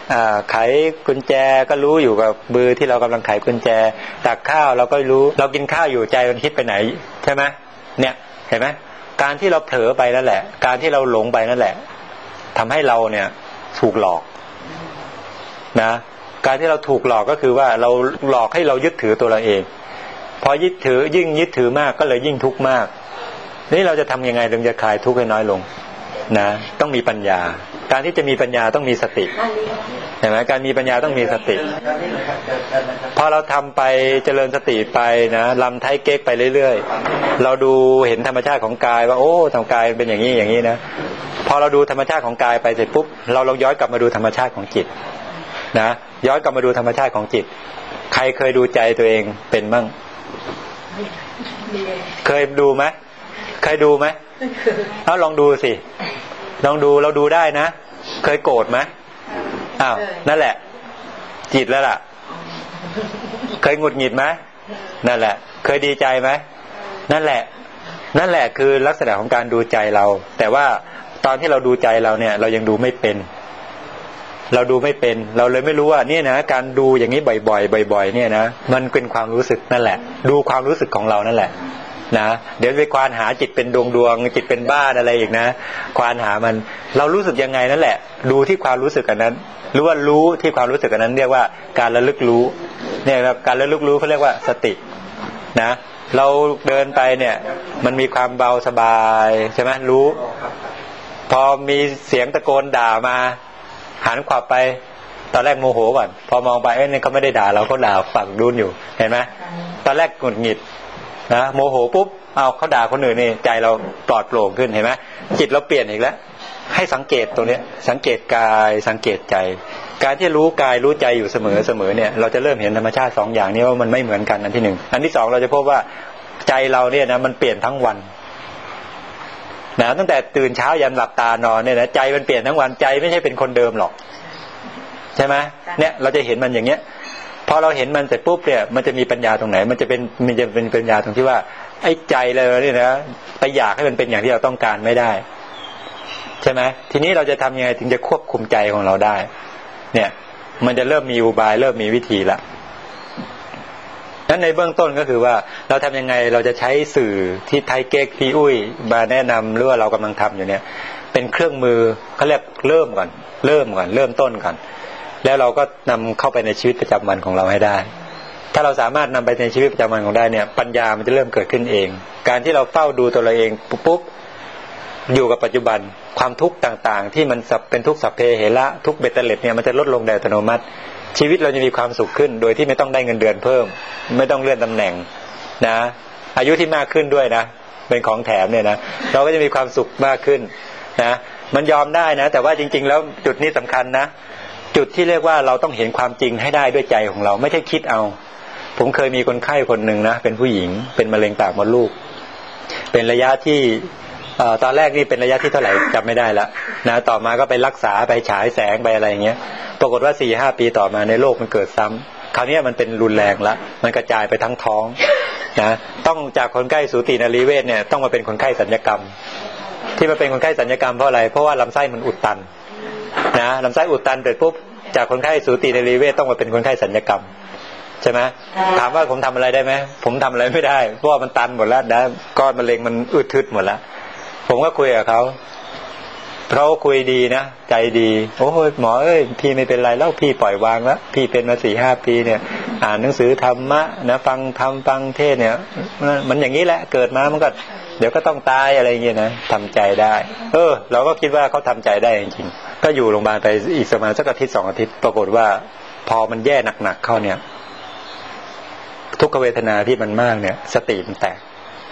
ไขกุญแจก็รู้อยู่กับมือที่เรากำลังไขกุญแจตักข้าวเราก็รู้เรากินข้าวอยู่ใจมันคิดไปไหนใช่ไหมเนี่ยเห็นไหมการที่เราเผลอไปนั่นแหละการที่เราหลงไปนั่นแหละทำให้เราเนี่ยถูกหลอกนะการที่เราถูกหลอกก็คือว่าเราหลอกให้เรายึดถือตัวเราเองพอยึดถือยิ่งยึดถือมากก็เลยยิ่งทุกข์มากนี่เราจะทำยังไงถึงจะคลายทุกข์ให้น้อยลงนะต้องมีปัญญาการที่จะมีปัญญาต้องมีสติเห็นไหมการมีปัญญาต้องมีสติพอเราทำไปเจริญสติไปนะลำไทเก๊กไปเรื่อยๆเราดูเห็นธรรมชาติของกายว่าโอ้ทางกายเป็นอย่างนี้อย่างนี้นะพอเราดูธรรมชาติของกายไปเสร็จปุ๊บเราลองย้อนกลับมาดูธรรมชาติของจิตนะย้อนกลับมาดูธรรมชาติของจิตใครเคยดูใจตัวเองเป็นบ้างเคยดูไหมเคยดูไหมเอาลองดูสิลองดูเราดูได้นะเคยโกรธไหมอ้าวนั่นแหละจิตแล้วล่ะเคยหงุดหงิดไหมนั่นแหละเคยดีใจไหมนั่นแหละคือลักษณะของการดูใจเราแต่ว่าตอนที่เราดูใจเราเนี่ยเรายังดูไม่เป็นเราดูไม่เป็นเราเลยไม่รู้ว่านี่นะการดูอย่างนี้บ่อยๆเนี่ยนะมันเป็นความรู้สึกนั่นแหละดูความรู้สึกของเรานั่นแหละนะเดี๋ยวไปควานหาจิตเป็นดวงจิตเป็นบ้านอะไรอีกนะควานหามันเรารู้สึกยังไงนั่นแหละดูที่ความรู้สึกอันนั้นหรือว่ารู้ที่ความรู้สึกอันนั้นเรียกว่าการระลึกรู้เนี่ยครับการระลึกรู้เขาเรียกว่าสตินะเราเดินไปเนี่ยมันมีความเบาสบายใช่ไหมรู้พอมีเสียงตะโกนด่ามาหันขวับไปตอนแรกโมโหก่อนพอมองไปเนี่ยเขาไม่ได้ด่าเราเขาด่าฝั่งนู้นอยู่เห็นไหมตอนแรกหงุดหงิดนะโมโหปุ๊บเอาเขาด่าคนอื่นนี่ใจเราปลอดโปร่งขึ้นเห็นไหมจิตเราเปลี่ยนอีกแล้วให้สังเกตตรงนี้สังเกตกายสังเกตใจการที่รู้กายรู้ใจอยู่เสมอเนี่ยเราจะเริ่มเห็นธรรมชาติสองอย่างนี้ว่ามันไม่เหมือนกันอันที่หนึ่งอันที่สองเราจะพบว่าใจเราเนี่ยนะมันเปลี่ยนทั้งวันนะตั้งแต่ตื่นเช้ายันหลับตานอนเนี่ยนะใจมันเปลี่ยนทั้งวันใจไม่ใช่เป็นคนเดิมหรอกใช่ไหมเนี่ยเราจะเห็นมันอย่างเงี้ยพอเราเห็นมันเสร็จปุ๊บเนี่ยมันจะมีปัญญาตรงไหนมันจะเป็นปัญญาตรงที่ว่าไอ้ใจเราเนี่ยนะไปอยากให้มันเป็นอย่างที่เราต้องการไม่ได้ใช่ไหมทีนี้เราจะทำยังไงถึงจะควบคุมใจของเราได้เนี่ยมันจะเริ่มมีอุบายเริ่มมีวิธีละนั้นในเบื้องต้นก็คือว่าเราทำยังไงเราจะใช้สื่อที่ไทยเก๊กพี่อุ้ยมาแนะนำหรือว่าเรากำลังทำอยู่เนี่ยเป็นเครื่องมือเขาเรียกเริ่มต้นก่อนแล้วเราก็นำเข้าไปในชีวิตประจำวันของเราให้ได้ถ้าเราสามารถนำไปในชีวิตประจำวันของได้เนี่ยปัญญามันจะเริ่มเกิดขึ้นเองการที่เราเฝ้าดูตัวเราเองปุ๊บอยู่กับปัจจุบันความทุกข์ต่างๆที่มันเป็นทุกข์สัพเพเหระทุกข์เบ็ดเตล็ดเนี่ยมันจะลดลงโดยอัตโนมัติชีวิตเราจะมีความสุขขึ้นโดยที่ไม่ต้องได้เงินเดือนเพิ่มไม่ต้องเลื่อนตำแหน่งนะอายุที่มากขึ้นด้วยนะเป็นของแถมเนี่ยนะเราก็จะมีความสุขมากขึ้นนะมันยอมได้นะแต่ว่าจริงๆแล้วจุดนี้สำคัญนะจุดที่เรียกว่าเราต้องเห็นความจริงให้ได้ด้วยใจของเราไม่ใช่คิดเอาผมเคยมีคนไข้คนหนึ่งนะเป็นผู้หญิงเป็นมะเร็งปากมดลูกเป็นระยะที่ตอนแรกนี่เป็นระยะที่เท่าไหร่จำไม่ได้แล้วนะต่อมาก็ไปรักษาไปฉายแสงไปอะไรอย่างเงี้ยปรากฏว่า 4-5 ปีต่อมาในโรคมันเกิดซ้ำคราวนี้มันเป็นรุนแรงละมันกระจายไปทั้งท้องนะต้องจากคนไข้สูตินรีเวชเนี่ยต้องมาเป็นคนไข้สัญญกรรมที่มาเป็นคนไข้สัญญกรรมเพราะอะไรเพราะว่าลำไส้มันอุดตันนะลำไส้อุดตันเสร็จปุ๊บจากคนไข้สูตินรีเวชต้องมาเป็นคนไข้สัญญกรรมใช่ไหมถามว่าผมทำอะไรได้ไหมผมทำอะไรไม่ได้เพราะว่ามันตันหมดแล้วนะก้อนมะเร็งมันอึดทึดหมดแล้วผมก็คุยกับเขาคุยดีนะใจดีโอ้ยหมอเอ้ยพี่ไม่เป็นไรแล้วพี่ปล่อยวางแล้วพี่เป็นมา 4-5 ปีเนี่ยอ่านหนังสือธรรมะนะฟังธรรมฟังเทศเนี่ยมันอย่างนี้แหละเกิดมามันก็เดี๋ยวก็ต้องตายอะไรอย่างเงี้ยนะทำใจได้เราก็คิดว่าเขาทำใจได้จริงๆก็อยู่โรงพยาบาลไปอีกประมาณสักอาทิตย์2 อาทิตย์ปรากฏว่าพอมันแย่หนักๆเข้าเนี่ยทุกขเวทนาที่มันมากเนี่ยสติมันแตก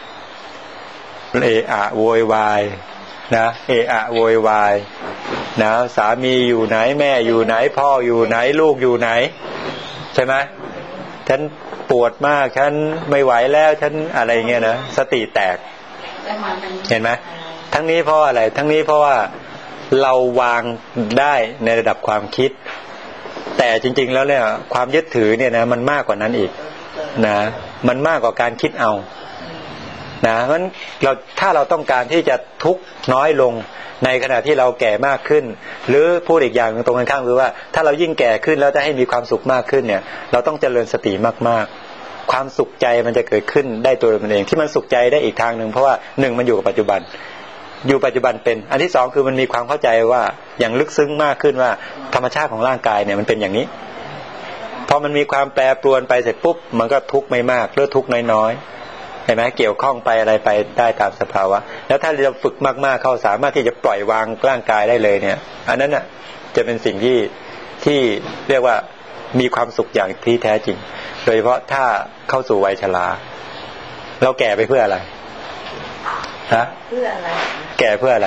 โวยวายนะโวยวายนะสามีอยู่ไหนแม่อยู่ไหนพ่ออยู่ไหนลูกอยู่ไหนใช่ไหมฉันปวดมากฉันไม่ไหวแล้วฉันอะไรเงี้ยนะสติแตกเห็นไหมทั้งนี้เพราะอะไรทั้งนี้เพราะว่าเราวางได้ในระดับความคิดแต่จริงๆแล้วเนี่ยความยึดถือเนี่ยนะมันมากกว่านั้นอีกนะมันมากกว่าการคิดเอานะเพราะฉะนั้นถ้าเราต้องการที่จะทุกข์น้อยลงในขณะที่เราแก่มากขึ้นหรือพูดอีกอย่างตรงกันข้ามคือว่าถ้าเรายิ่งแก่ขึ้นแล้วจะให้มีความสุขมากขึ้นเนี่ยเราต้องเจริญสติมากๆความสุขใจมันจะเกิดขึ้นได้ตัวมันเองที่มันสุขใจได้อีกทางนึงเพราะว่า1มันอยู่กับปัจจุบันอยู่ปัจจุบันเป็นอันที่2คือมันมีความเข้าใจว่าอย่างลึกซึ้งมากขึ้นว่าธรรมชาติของร่างกายเนี่ยมันเป็นอย่างนี้พอมันมีความแปรปรวนไปเสร็จปุ๊บมันก็ทุกข์ไม่มากหรือทุกข์น้อยๆเห็นไหมเกี่ยวข้องไปอะไรไปได้ตามสภาวะแล้วถ้าเราฝึกมากๆเข้าสามารถที่จะปล่อยวางร่างกายได้เลยเนี่ยอันนั้นน่ะจะเป็นสิ่งที่เรียกว่ามีความสุขอย่างที่แท้จริงโดยเฉพาะถ้าเข้าสู่วัยชราเราแก่ไปเพื่ออะไรฮะ
เพื่ออะไร
แก่เพื่ออะไร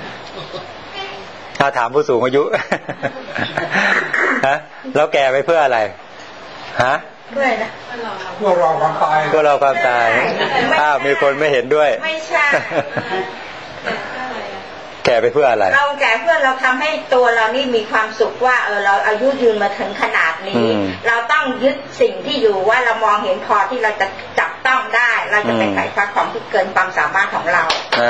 ถ้าถามผู้สูงอายุฮะเราแก่ไปเพื่ออะไรฮะ
เพื่อนะ
เพื่อรอความตาย
เพื่อรอความตายมีคนไม่เห็นด้วย
ไม่ใช่
แก่ไปเพื่ออะไร
เราแก่เพื่อเราทำให้ตัวเรานี่มีความสุขว่าเราอายุยืนมาถึงขนาดนี้เราต้องยึดสิ่งที่อยู่ว่าเรามองเห็นพอที่เราจะจับต้องได้เราจะไปไขว่ของที่เกินความสามารถของเรา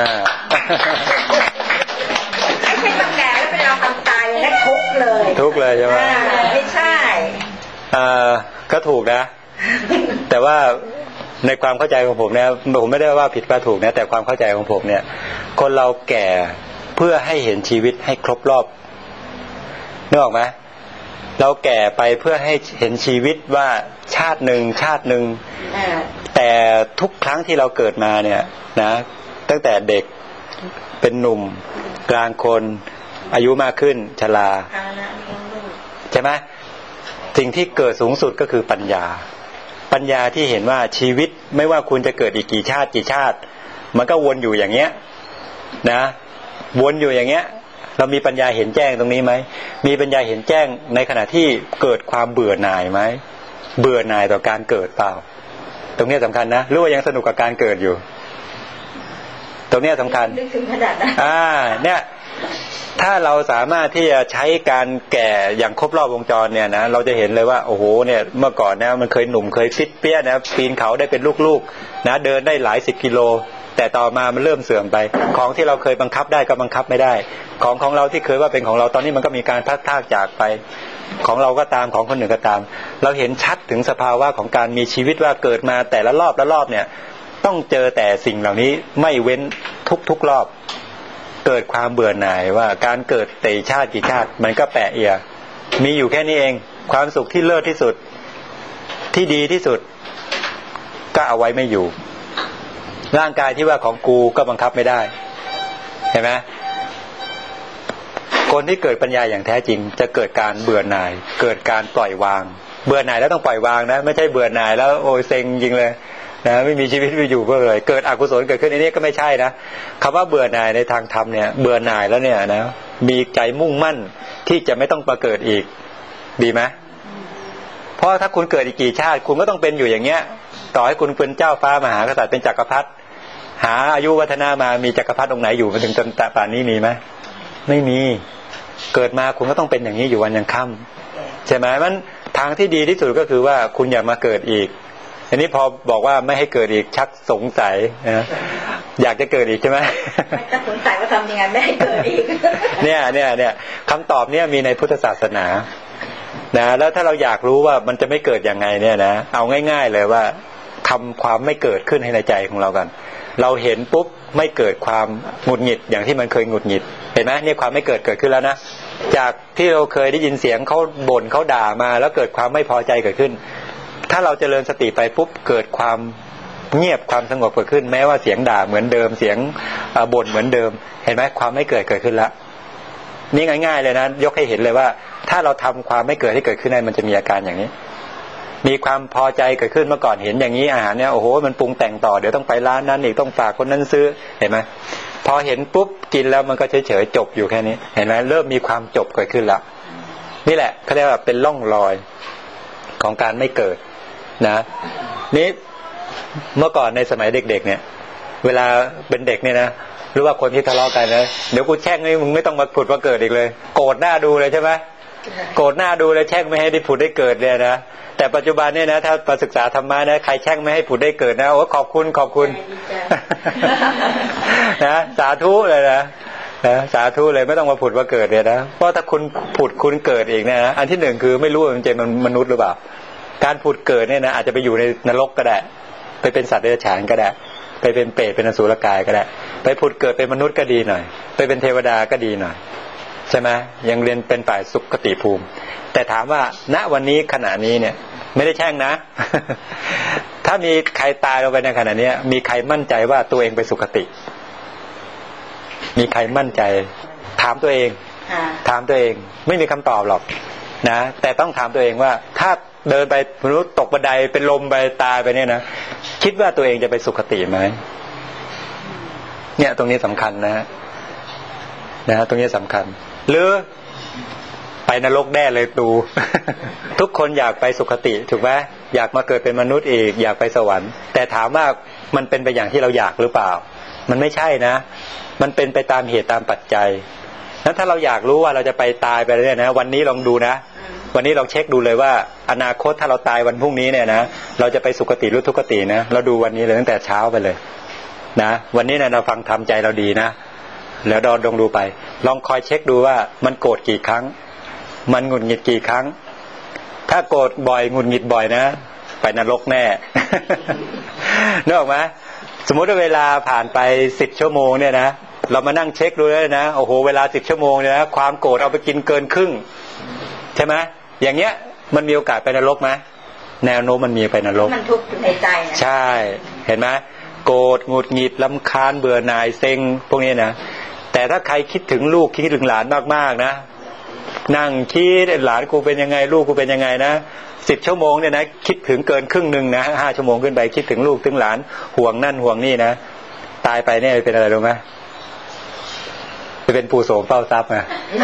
ไม่ใช่ต้องแก่แล้วเป็นเราทำตายและทุกข์เลย
ทุกข์เลยใช่ไหม
ไม่ใช่
ก็ถูกนะแต่ว่าในความเข้าใจของผมเนี่ยผมไม่ได้ว่าผิดว่าถูกนะแต่ความเข้าใจของผมเนี่ยคนเราแก่เพื่อให้เห็นชีวิตให้ครบรอบนึกออกไหมเราแก่ไปเพื่อให้เห็นชีวิตว่าชาติหนึ่งแต่ทุกครั้งที่เราเกิดมาเนี่ยนะตั้งแต่เด็กเป็นหนุ่มกลางคนอายุมากขึ้นชราใช่ไหมสิ่งที่เกิดสูงสุดก็คือปัญญาที่เห็นว่าชีวิตไม่ว่าคุณจะเกิดอีกกี่ชาติมันก็วนอยู่อย่างเงี้ยนะวนอยู่อย่างเงี้ยเรามีปัญญาเห็นแจ้งตรงนี้ไหมมีปัญญาเห็นแจ้งในขณะที่เกิดความเบื่อหน่ายไหมเบื่อหน่ายต่อการเกิดเปล่าตรงนี้สำคัญนะหรือว่ายังสนุกกับการเกิดอยู่ตรงนี้สำคัญ
นึกถึงขนาดนั้น
เนี่ยถ้าเราสามารถที่จะใช้การแก่อย่างครบรอบวงจรเนี่ยนะเราจะเห็นเลยว่าโอ้โหเนี่ยเมื่อก่อนนะมันเคยหนุ่มเคยฟิตเปี้ยนะปีนเขาได้เป็นลูกๆนะเดินได้หลาย10 กิโลแต่ต่อมามันเริ่มเสื่อมไปของที่เราเคยบังคับได้ก็บังคับไม่ได้ของเราที่เคยว่าเป็นของเราตอนนี้มันก็มีการพัดพรากจากไปของเราก็ตามของคนอื่นก็ตามเราเห็นชัดถึงสภาวะของการมีชีวิตว่าเกิดมาแต่ละรอบเนี่ยต้องเจอแต่สิ่งเหล่านี้ไม่เว้นทุกรอบเกิดความเบื่อหน่ายว่าการเกิดแต่ชาติกี่ชาติมันก็แปะเอียมีอยู่แค่นี้เองความสุขที่เลิศที่สุดที่ดีที่สุดก็เอาไว้ไม่อยู่ร่างกายที่ว่าของกูก็บังคับไม่ได้เห็นไหมคนที่เกิดปัญญาอย่างแท้จริงจะเกิดการเบื่อหน่ายเกิดการปล่อยวางเบื่อหน่ายแล้วต้องปล่อยวางนะไม่ใช่เบื่อหน่ายแล้วโอ้ยเซ็งจริงเลยนะไม่มีชีวิตไม่อยู่ก็เลยเกิดอกุศลเกิดขึ้นอันนี้ก็ไม่ใช่นะคำว่าเบื่อหน่ายในทางธรรมเนี่ยเบื่อหน่ายแล้วเนี่ยนะมีใจมุ่งมั่นที่จะไม่ต้องมาเกิดอีกดีไหมเพราะถ้าคุณเกิดอีกกี่ชาติคุณก็ต้องเป็นอยู่อย่างเงี้ยต่อให้คุณเป็นเจ้าฟ้ามหากษัตริย์เป็นจักรพรรดิหาอายุวัฒนามามีจักรพรรดิองค์ไหนอยู่มาถึงจนป่านนี้มีไหมไม่มีเกิดมาคุณก็ต้องเป็นอย่างนี้อยู่วันยังค่ำใช่ไหมมันทางที่ดีที่สุดก็คือว่าคุณอย่ามาเกิดอีกอันนี้พอบอกว่าไม่ให้เกิดอีกชักสงสัยนะอยากจะเกิดอีกใช่ไหม
ไม่ต้องสงสัยว่าทำยังไงไม่ให้เกิดอีก
เนี่ยคำตอบเนี่ยมีในพุทธศาสนานะแล้วถ้าเราอยากรู้ว่ามันจะไม่เกิดยังไงเนี่ยนะเอาง่ายๆเลยว่าทำความไม่เกิดขึ้นให้ในใจของเรากันเราเห็นปุ๊บไม่เกิดความหงุดหงิดอย่างที่มันเคยหงุดหงิดเห็นไหมเนี่ยความไม่เกิดขึ้นแล้วนะจากที่เราเคยได้ยินเสียงเขาบ่นเขาด่ามาแล้วเกิดความไม่พอใจเกิดขึ้นถ้าเราเจริญสติไปปุ๊บเกิดความเงียบความสงบเกิดขึ้นแม้ว่าเสียงด่าเหมือนเดิมเสียงบ่นเหมือนเดิมเห็นไหมความไม่เกิดขึ้นแล้วนี่ง่ายๆเลยนะยกให้เห็นเลยว่าถ้าเราทำความไม่เกิดให้เกิดขึ้นได้มันจะมีอาการอย่างนี้มีความพอใจเกิดขึ้นเมื่อก่อนเห็นอย่างนี้อาหารเนี่ยโอ้โหมันปรุงแต่งต่อเดี๋ยวต้องไปร้านนั้นอีกต้องฝากคนนั้นซื้อเห็นไหมพอเห็นปุ๊บกินแล้วมันก็เฉยๆจบอยู่แค่นี้เห็นไหมเริ่มมีความจบเกิดขึ้นแล้วนี่แหละเขาเรียกว่าเป็นร่องรอยของการไม่เกิดนะนี่เมื่อก่อนในสมัยเด็กๆเนี่ยเวลาเป็นเด็กเนี่ยนะหรือว่าคนที่ทะเลาะกันนะเดี๋ยวกูแช่งนี่มึงไม่ต้องมาผุดมาเกิดอีกเลยโกรธหน้าดูเลยใช่ไหมโกรธหน้าดูเลยแช่งไม่ให้ได้ผุดได้เกิดเลยนะแต่ปัจจุบันเนี่ยนะถ้ามาศึกษาธรรมะนะใครแช่งไม่ให้ผุดได้เกิดนะโอ้ขอบคุณนะสาธุเลยนะสาธุเลยไม่ต้องมาผุดมาเกิดเลยนะเพราะถ้าคุณผุดคุณเกิดอีกนะอันที่หนึ่งคือไม่รู้มันจะเป็นมนุษย์หรือเปล่าการผุดเกิดเนี่ยนะอาจจะไปอยู่ในนรกก็ได้ไปเป็นสัตว์เดรัจฉานก็ได้ไปเป็นเปรตเป็นอสุรกายก็ได้ไปผุดเกิดเป็นมนุษย์ก็ดีหน่อยไปเป็นเทวดาก็ดีหน่อยใช่ไหมยังเรียนเป็นฝ่ายสุขติภูมิแต่ถามว่าณวันนี้ขณะนี้เนี่ยไม่ได้แช่งนะ ถ้ามีใครตายลงไปในขณะนี้มีใครมั่นใจว่าตัวเองไปสุขติมีใครมั่นใจถามตัวเองไม่มีคำตอบหรอกนะแต่ต้องถามตัวเองว่าถ้าเดินไปมนุษย์ตกบันไดเป็นลมไปตายไปเนี่ยนะคิดว่าตัวเองจะไปสุขติไหมเนี่ยตรงนี้สำคัญนะตรงนี้สำคัญหรือไปนรกแน่เลยตู ทุกคนอยากไปสุขติถูกไหมอยากมาเกิดเป็นมนุษย์อีกอยากไปสวรรค์แต่ถามว่ามันเป็นไปอย่างที่เราอยากหรือเปล่ามันไม่ใช่นะมันเป็นไปตามเหตุตามปัจจัยนั้นถ้าเราอยากรู้ว่าเราจะไปตายไปเนี่ยนะวันนี้ลองดูนะวันนี้ลองเช็คดูเลยว่าอนาคตถ้าเราตายวันพรุ่งนี้เนี่ยนะเราจะไปสุคติหรือทุกขตินะเราดูวันนี้เลยตั้งแต่เช้าไปเลยนะวันนี้นะเราฟังทำใจเราดีนะแล้วลองดูไปลองคอยเช็คดูว่ามันโกรธกี่ครั้งมันหงุดหงิดกี่ครั้งถ้าโกรธบ่อยหงุดหงิดบ่อยนะไปนรกแน่ นึกออกไหมสมมติว่าเวลาผ่านไป10 ชั่วโมงเนี่ยนะเรามานั่งเช็คดูเลยนะโอ้โหเวลา10 ชั่วโมงเนี่ยนะความโกรธเอาไปกินเกินครึ่งใช่ไหมอย่างเงี้ยมันมีโอกาสไปนรกไหมแนวโน้มมันมีไปนรก
มันทุกข์อยู่ในใจนะ
ใช่เห็นไหมโกรธหงุดหงิดรำคาญเบื่อหน่ายเซ็งพวกนี้นะแต่ถ้าใครคิดถึงลูกคิดถึงหลานมากๆนะนั่งคิดหลานกูเป็นยังไงลูกกูเป็นยังไงนะ10 ชั่วโมงเนี่ยนะคิดถึงเกินครึ่งนึงนะ5 ชั่วโมงขึ้นไปคิดถึงลูกถึงหลานห่วงนั่นห่วงนี่นะตายไปเนี่ยเป็นอะไรรู้ไหมจะเป็นปู่โสมเฝ้าทรัพย์ไง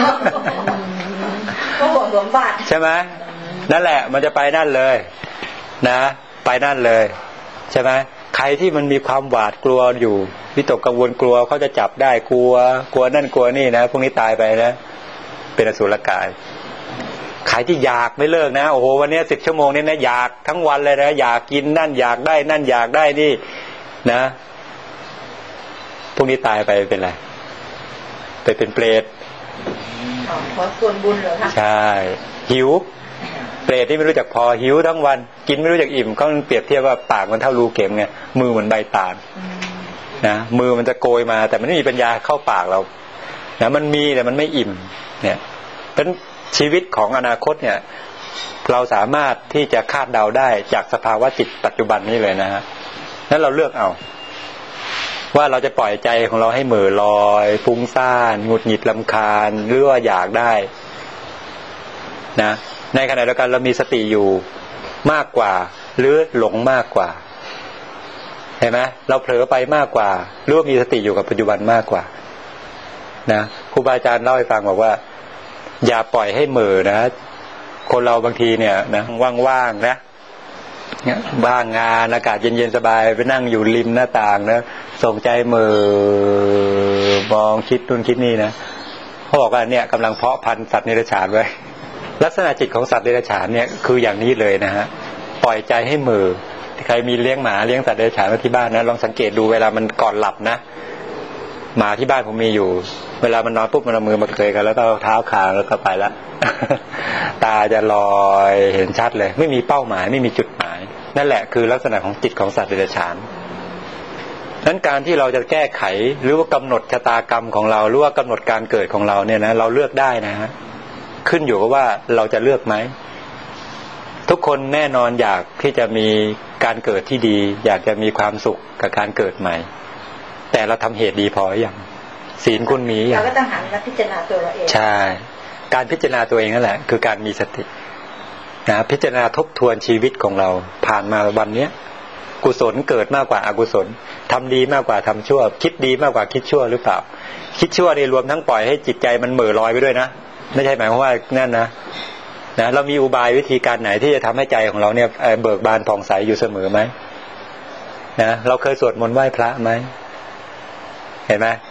ก็ห่วงสมบัติ
ใช่ไหมนั่นแหละมันจะไปนั่นเลยนะไปนั่นเลยใช่ไหมใครที่มันมีความหวาดกลัวอยู่วิตกกังวลกลัวเขาจะจับได้กลัวนั่นกลัวนี่นะพวกนี้ตายไปนะเป็นอสุรกายใครที่อยากไม่เลิกนะโอ้โหวันนี้10 ชั่วโมงนี่นะอยากทั้งวันเลยนะอยากกินนั่นอยากได้นั่นอยากได้นี่นะพวกนี้ตายไปเป็นไรไปเป็นเปรต
ขอส่วนบุญเหรอคะ
ใช่หิวเปรตที่ไม่รู้จักพอหิวทั้งวันกินไม่รู้จักอิ่มเขาเปรียบเทียบว่าปากมันเท่ารูเข็มไงมือเหมือนใบตาลนะมือมันจะโกยมาแต่มันไม่มีปัญญาเข้าปากเรานะมันมีแต่มันไม่อิ่มเนี่ยเป็นชีวิตของอนาคตเนี่ยเราสามารถที่จะคาดเดาได้จากสภาวะจิตปัจจุบันนี้เลยนะฮะนั้นเราเลือกเอาว่าเราจะปล่อยใจของเราให้เหม่อลอยฟุ้งซ่านหงุดหงิดรำคาญหรือว่าอยากได้นะในขณะเดียวกันเรามีสติอยู่มากกว่าหรือหลงมากกว่าเห็นไหมเราเผลอไปมากกว่าหรือว่ามีสติอยู่กับปัจจุบันมากกว่านะครูบาอาจารย์เล่าให้ฟังบอกว่าอย่าปล่อยให้เหม่อนะคนเราบางทีเนี่ยนะว่างๆนะบ้างงานอากาศเย็นๆสบายไปนั่งอยู่ริมหน้าต่างนะส่งใจเหม่อมองคิดนู่นคิดนี่นะเขาบอกว่าเนี่ยกำลังเพาะพันธุ์สัตว์เดรัจฉานไว้ลักษณะจิตของสัตว์เดรัจฉานเนี่ยคืออย่างนี้เลยนะฮะปล่อยใจให้เหม่อใครมีเลี้ยงหมาเลี้ยงสัตว์เดรัจฉานไว้ที่บ้านนะลองสังเกตดูเวลามันก่อนหลับนะหมาที่บ้านผมมีอยู่เวลามันนอนปุ๊บมันเอามือมาเกยกันแล้วก็เท้าคางแล้วก็ไปละตาจะลอยเห็นชัดเลยไม่มีเป้าหมายไม่มีจุดหมายนั่นแหละคือลักษณะของจิตของสัตว์เดรัจฉานนั้นการที่เราจะแก้ไขหรือว่ากำหนดชะตากรรมของเราหรือว่ากำหนดการเกิดของเราเนี่ยนะเราเลือกได้นะฮะขึ้นอยู่กับว่าเราจะเลือกไหมทุกคนแน่นอนอยากที่จะมีการเกิดที่ดีอยากจะมีความสุขกับการเกิดใหม่แต่เราทำเหตุดีพอหรือยังศีลคุณมีอย่าง
เราก็ต้องหันมาพิจารณาตัวเราเอง
ใช่การพิจารณาตัวเองนั่นแหละคือการมีสตินะพิจารณาทบทวนชีวิตของเราผ่านมาวันนี้กุศลเกิดมากกว่าอกุศลทำดีมากกว่าทำชั่วคิดดีมากกว่าคิดชั่วหรือเปล่าคิดชั่วนี่รวมทั้งปล่อยให้จิตใจมันเหม่อลอยไปด้วยนะไม่ใช่หมายความว่านั่นนะเรามีอุบายวิธีการไหนที่จะทำให้ใจของเราเนี่ยเบิกบานผ่องใสอยู่เสมอไหมนะเราเคยสวดมนต์ไหว้พระไหมเห็นไหม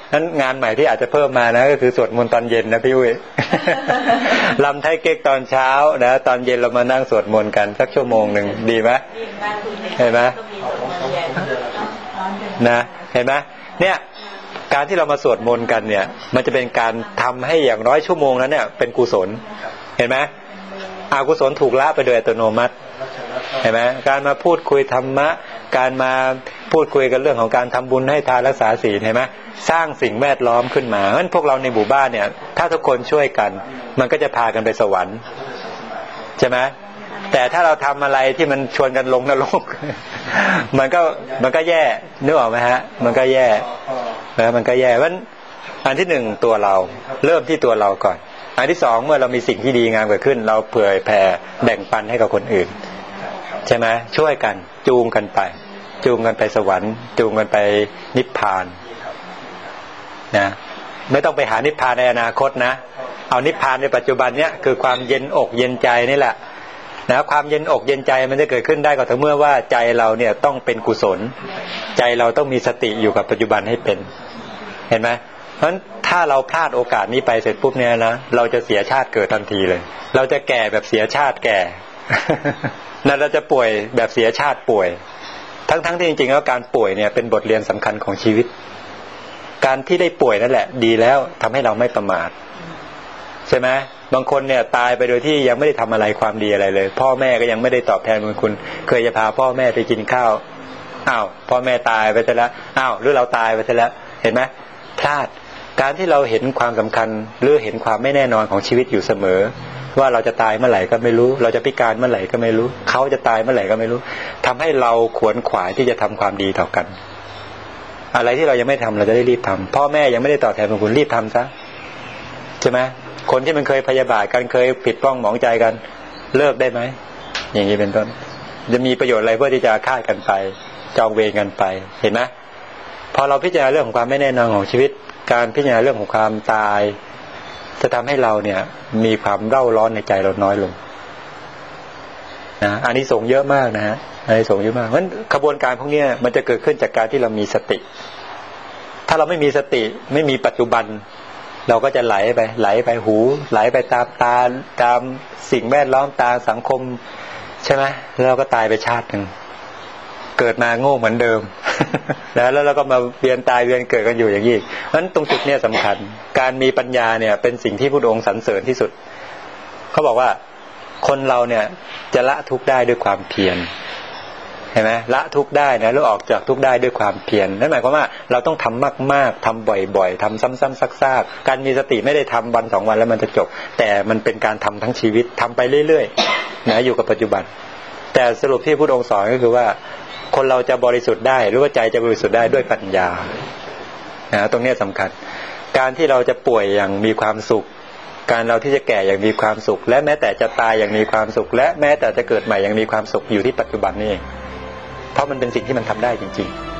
นั้นงานใหม่ที่อาจจะเพิ่มมานะก็คือสวดมนต์ตอนเย็นนะพี่อุ้ย ลำไทยเก๊กตอนเช้านะตอนเย็นเรามานั่งสวดมนต์กันสักชั่วโมงหนึ่งดีไหมเห็นไหมนะเห็นไหมเนี่ยการที่เรามาสวดมนต์กันเนี่ยมันจะเป็นการทำให้อย่างน้อยชั่วโมงนั้นเนี่ยเป็นกุศลเห็นไหมอกุศลถูกละไปโดยอัตโนมัติเห็นไหมการมาพูดคุยธรรมะการมาพูดคุยกันเรื่องของการทำบุญให้ทานรักษาศีลเห็นไหมสร้างสิ่งแวดล้อมขึ้นมาเพราะฉะนั้นพวกเราในหมู่บ้านเนี่ยถ้าทุกคนช่วยกันมันก็จะพากันไปสวรรค์ใช่ไหมแต่ถ้าเราทำอะไรที่มันชวนกันลงนรก มันก็แย่นึกออกไหมฮะมันก็แย่นะมันก็แย่เพราะฉะนั้นอันที่หนึ่งตัวเราเริ่มที่ตัวเราก่อนอันที่สองเมื่อเรามีสิ่งที่ดีงามเกิดขึ้นเราเผื่อแผ่แบ่งปันให้กับคนอื่นใช่ไหมช่วยกันจูงกันไปสวรรค์จูงกันไปนิพพานนะไม่ต้องไปหานิพพานในอนาคตนะเอานิพพานในปัจจุบันเนี้ยคือความเย็นอกเย็นใจนี่แหละนะความเย็นอกเย็นใจมันจะเกิดขึ้นได้ก็ต่อเมื่อว่าใจเราเนี่ยต้องเป็นกุศลใจเราต้องมีสติอยู่กับปัจจุบันให้เป็นเห็นไหมเพราะฉะนั้นถ้าเราพลาดโอกาสนี้ไปเสร็จปุ๊บเนี่ยนะเราจะเสียชาติเกิดทันทีเลยเราจะแก่แบบเสียชาติแก่ นั่นเราจะป่วยแบบเสียชาติป่วยทั้งที่จริงๆแล้วการป่วยเนี่ยเป็นบทเรียนสำคัญของชีวิตการที่ได้ป่วยนั่นแหละดีแล้วทำให้เราไม่ประมาทใช่ไหมบางคนเนี่ยตายไปโดยที่ยังไม่ได้ทำอะไรความดีอะไรเลยพ่อแม่ก็ยังไม่ได้ตอบแทนบุญคุณเคยจะพาพ่อแม่ไปกินข้าวอ้าวพ่อแม่ตายไปซะแล้วอ้าวหรือเราตายไปซะแล้วเห็นไหมพลาดการที่เราเห็นความสำคัญหรือเห็นความไม่แน่นอนของชีวิตอยู่เสมอว่าเราจะตายเมื่อไหร่ก็ไม่รู้เราจะพิการเมื่อไหร่ก็ไม่รู้เขาจะตายเมื่อไหร่ก็ไม่รู้ทำให้เราขวนขวายที่จะทำความดีต่อกันอะไรที่เรายังไม่ทำเราจะได้รีบทำพ่อแม่ยังไม่ได้ตอบแทนบุญคุณรีบทำซะใช่ไหมคนที่มันเคยพยาบาทกันเคยผิดปล้องหมองใจกันเลิกได้ไหมอย่างนี้เป็นต้นจะมีประโยชน์อะไรเพื่อที่จะฆ่ากันไปจองเวรกันไปเห็นไหมพอเราพิจารณาเรื่องของความไม่แน่นอนของชีวิตการพิจารณาเรื่องของความตายจะทำให้เราเนี่ยมีความเร่าร้อนในใจเราน้อยลงนะอันนี้ส่งเยอะมากนะฮะอันนี้ส่งเยอะมากเพราะฉะนั้นขบวนการพวกนี้มันจะเกิดขึ้นจากการที่เรามีสติถ้าเราไม่มีสติไม่มีปัจจุบันเราก็จะไหลไปหูไหลไปตามตาตามสิ่งแวดล้อมตามสังคมใช่ไหมแล้วเราก็ตายไปชาติหนึ่งเกิดมาโง่เหมือนเดิม แล้วเราก็มาเวียนตายเวียนเกิดกันอยู่อย่างนี้เพราะฉะนั้นตรงจุดนี้สำคัญการมีปัญญาเนี่ยเป็นสิ่งที่พระองค์สรรเสริญที่สุดเขาบอกว่าคนเราเนี่ยจะละทุกข์ได้ด้วยความเพียรเห็นไหมละทุกข์ได้นะแล้วออกจากทุกข์ได้ด้วยความเพียรนั่นหมายความว่าเราต้องทำมากๆทำบ่อยๆทำซ้ำๆซากๆการมีสติไม่ได้ทำวัน2วันแล้วมันจะจบแต่มันเป็นการทำทั้งชีวิตทำไปเรื่อยๆนะอยู่กับปัจจุบันแต่สรุปที่พระองค์สอนก็คือว่าคนเราจะบริสุทธิ์ได้หรือว่าใจจะบริสุทธิ์ได้ด้วยปัญญาตรงนี้สำคัญการที่เราจะป่วยอย่างมีความสุขการเราที่จะแก่อย่างมีความสุขและแม้แต่จะตายอย่างมีความสุขและแม้แต่จะเกิดใหม่อย่างมีความสุขอยู่ที่ปัจจุบันนี่เองเพราะมันเป็นสิ่งที่มันทำได้จริงๆ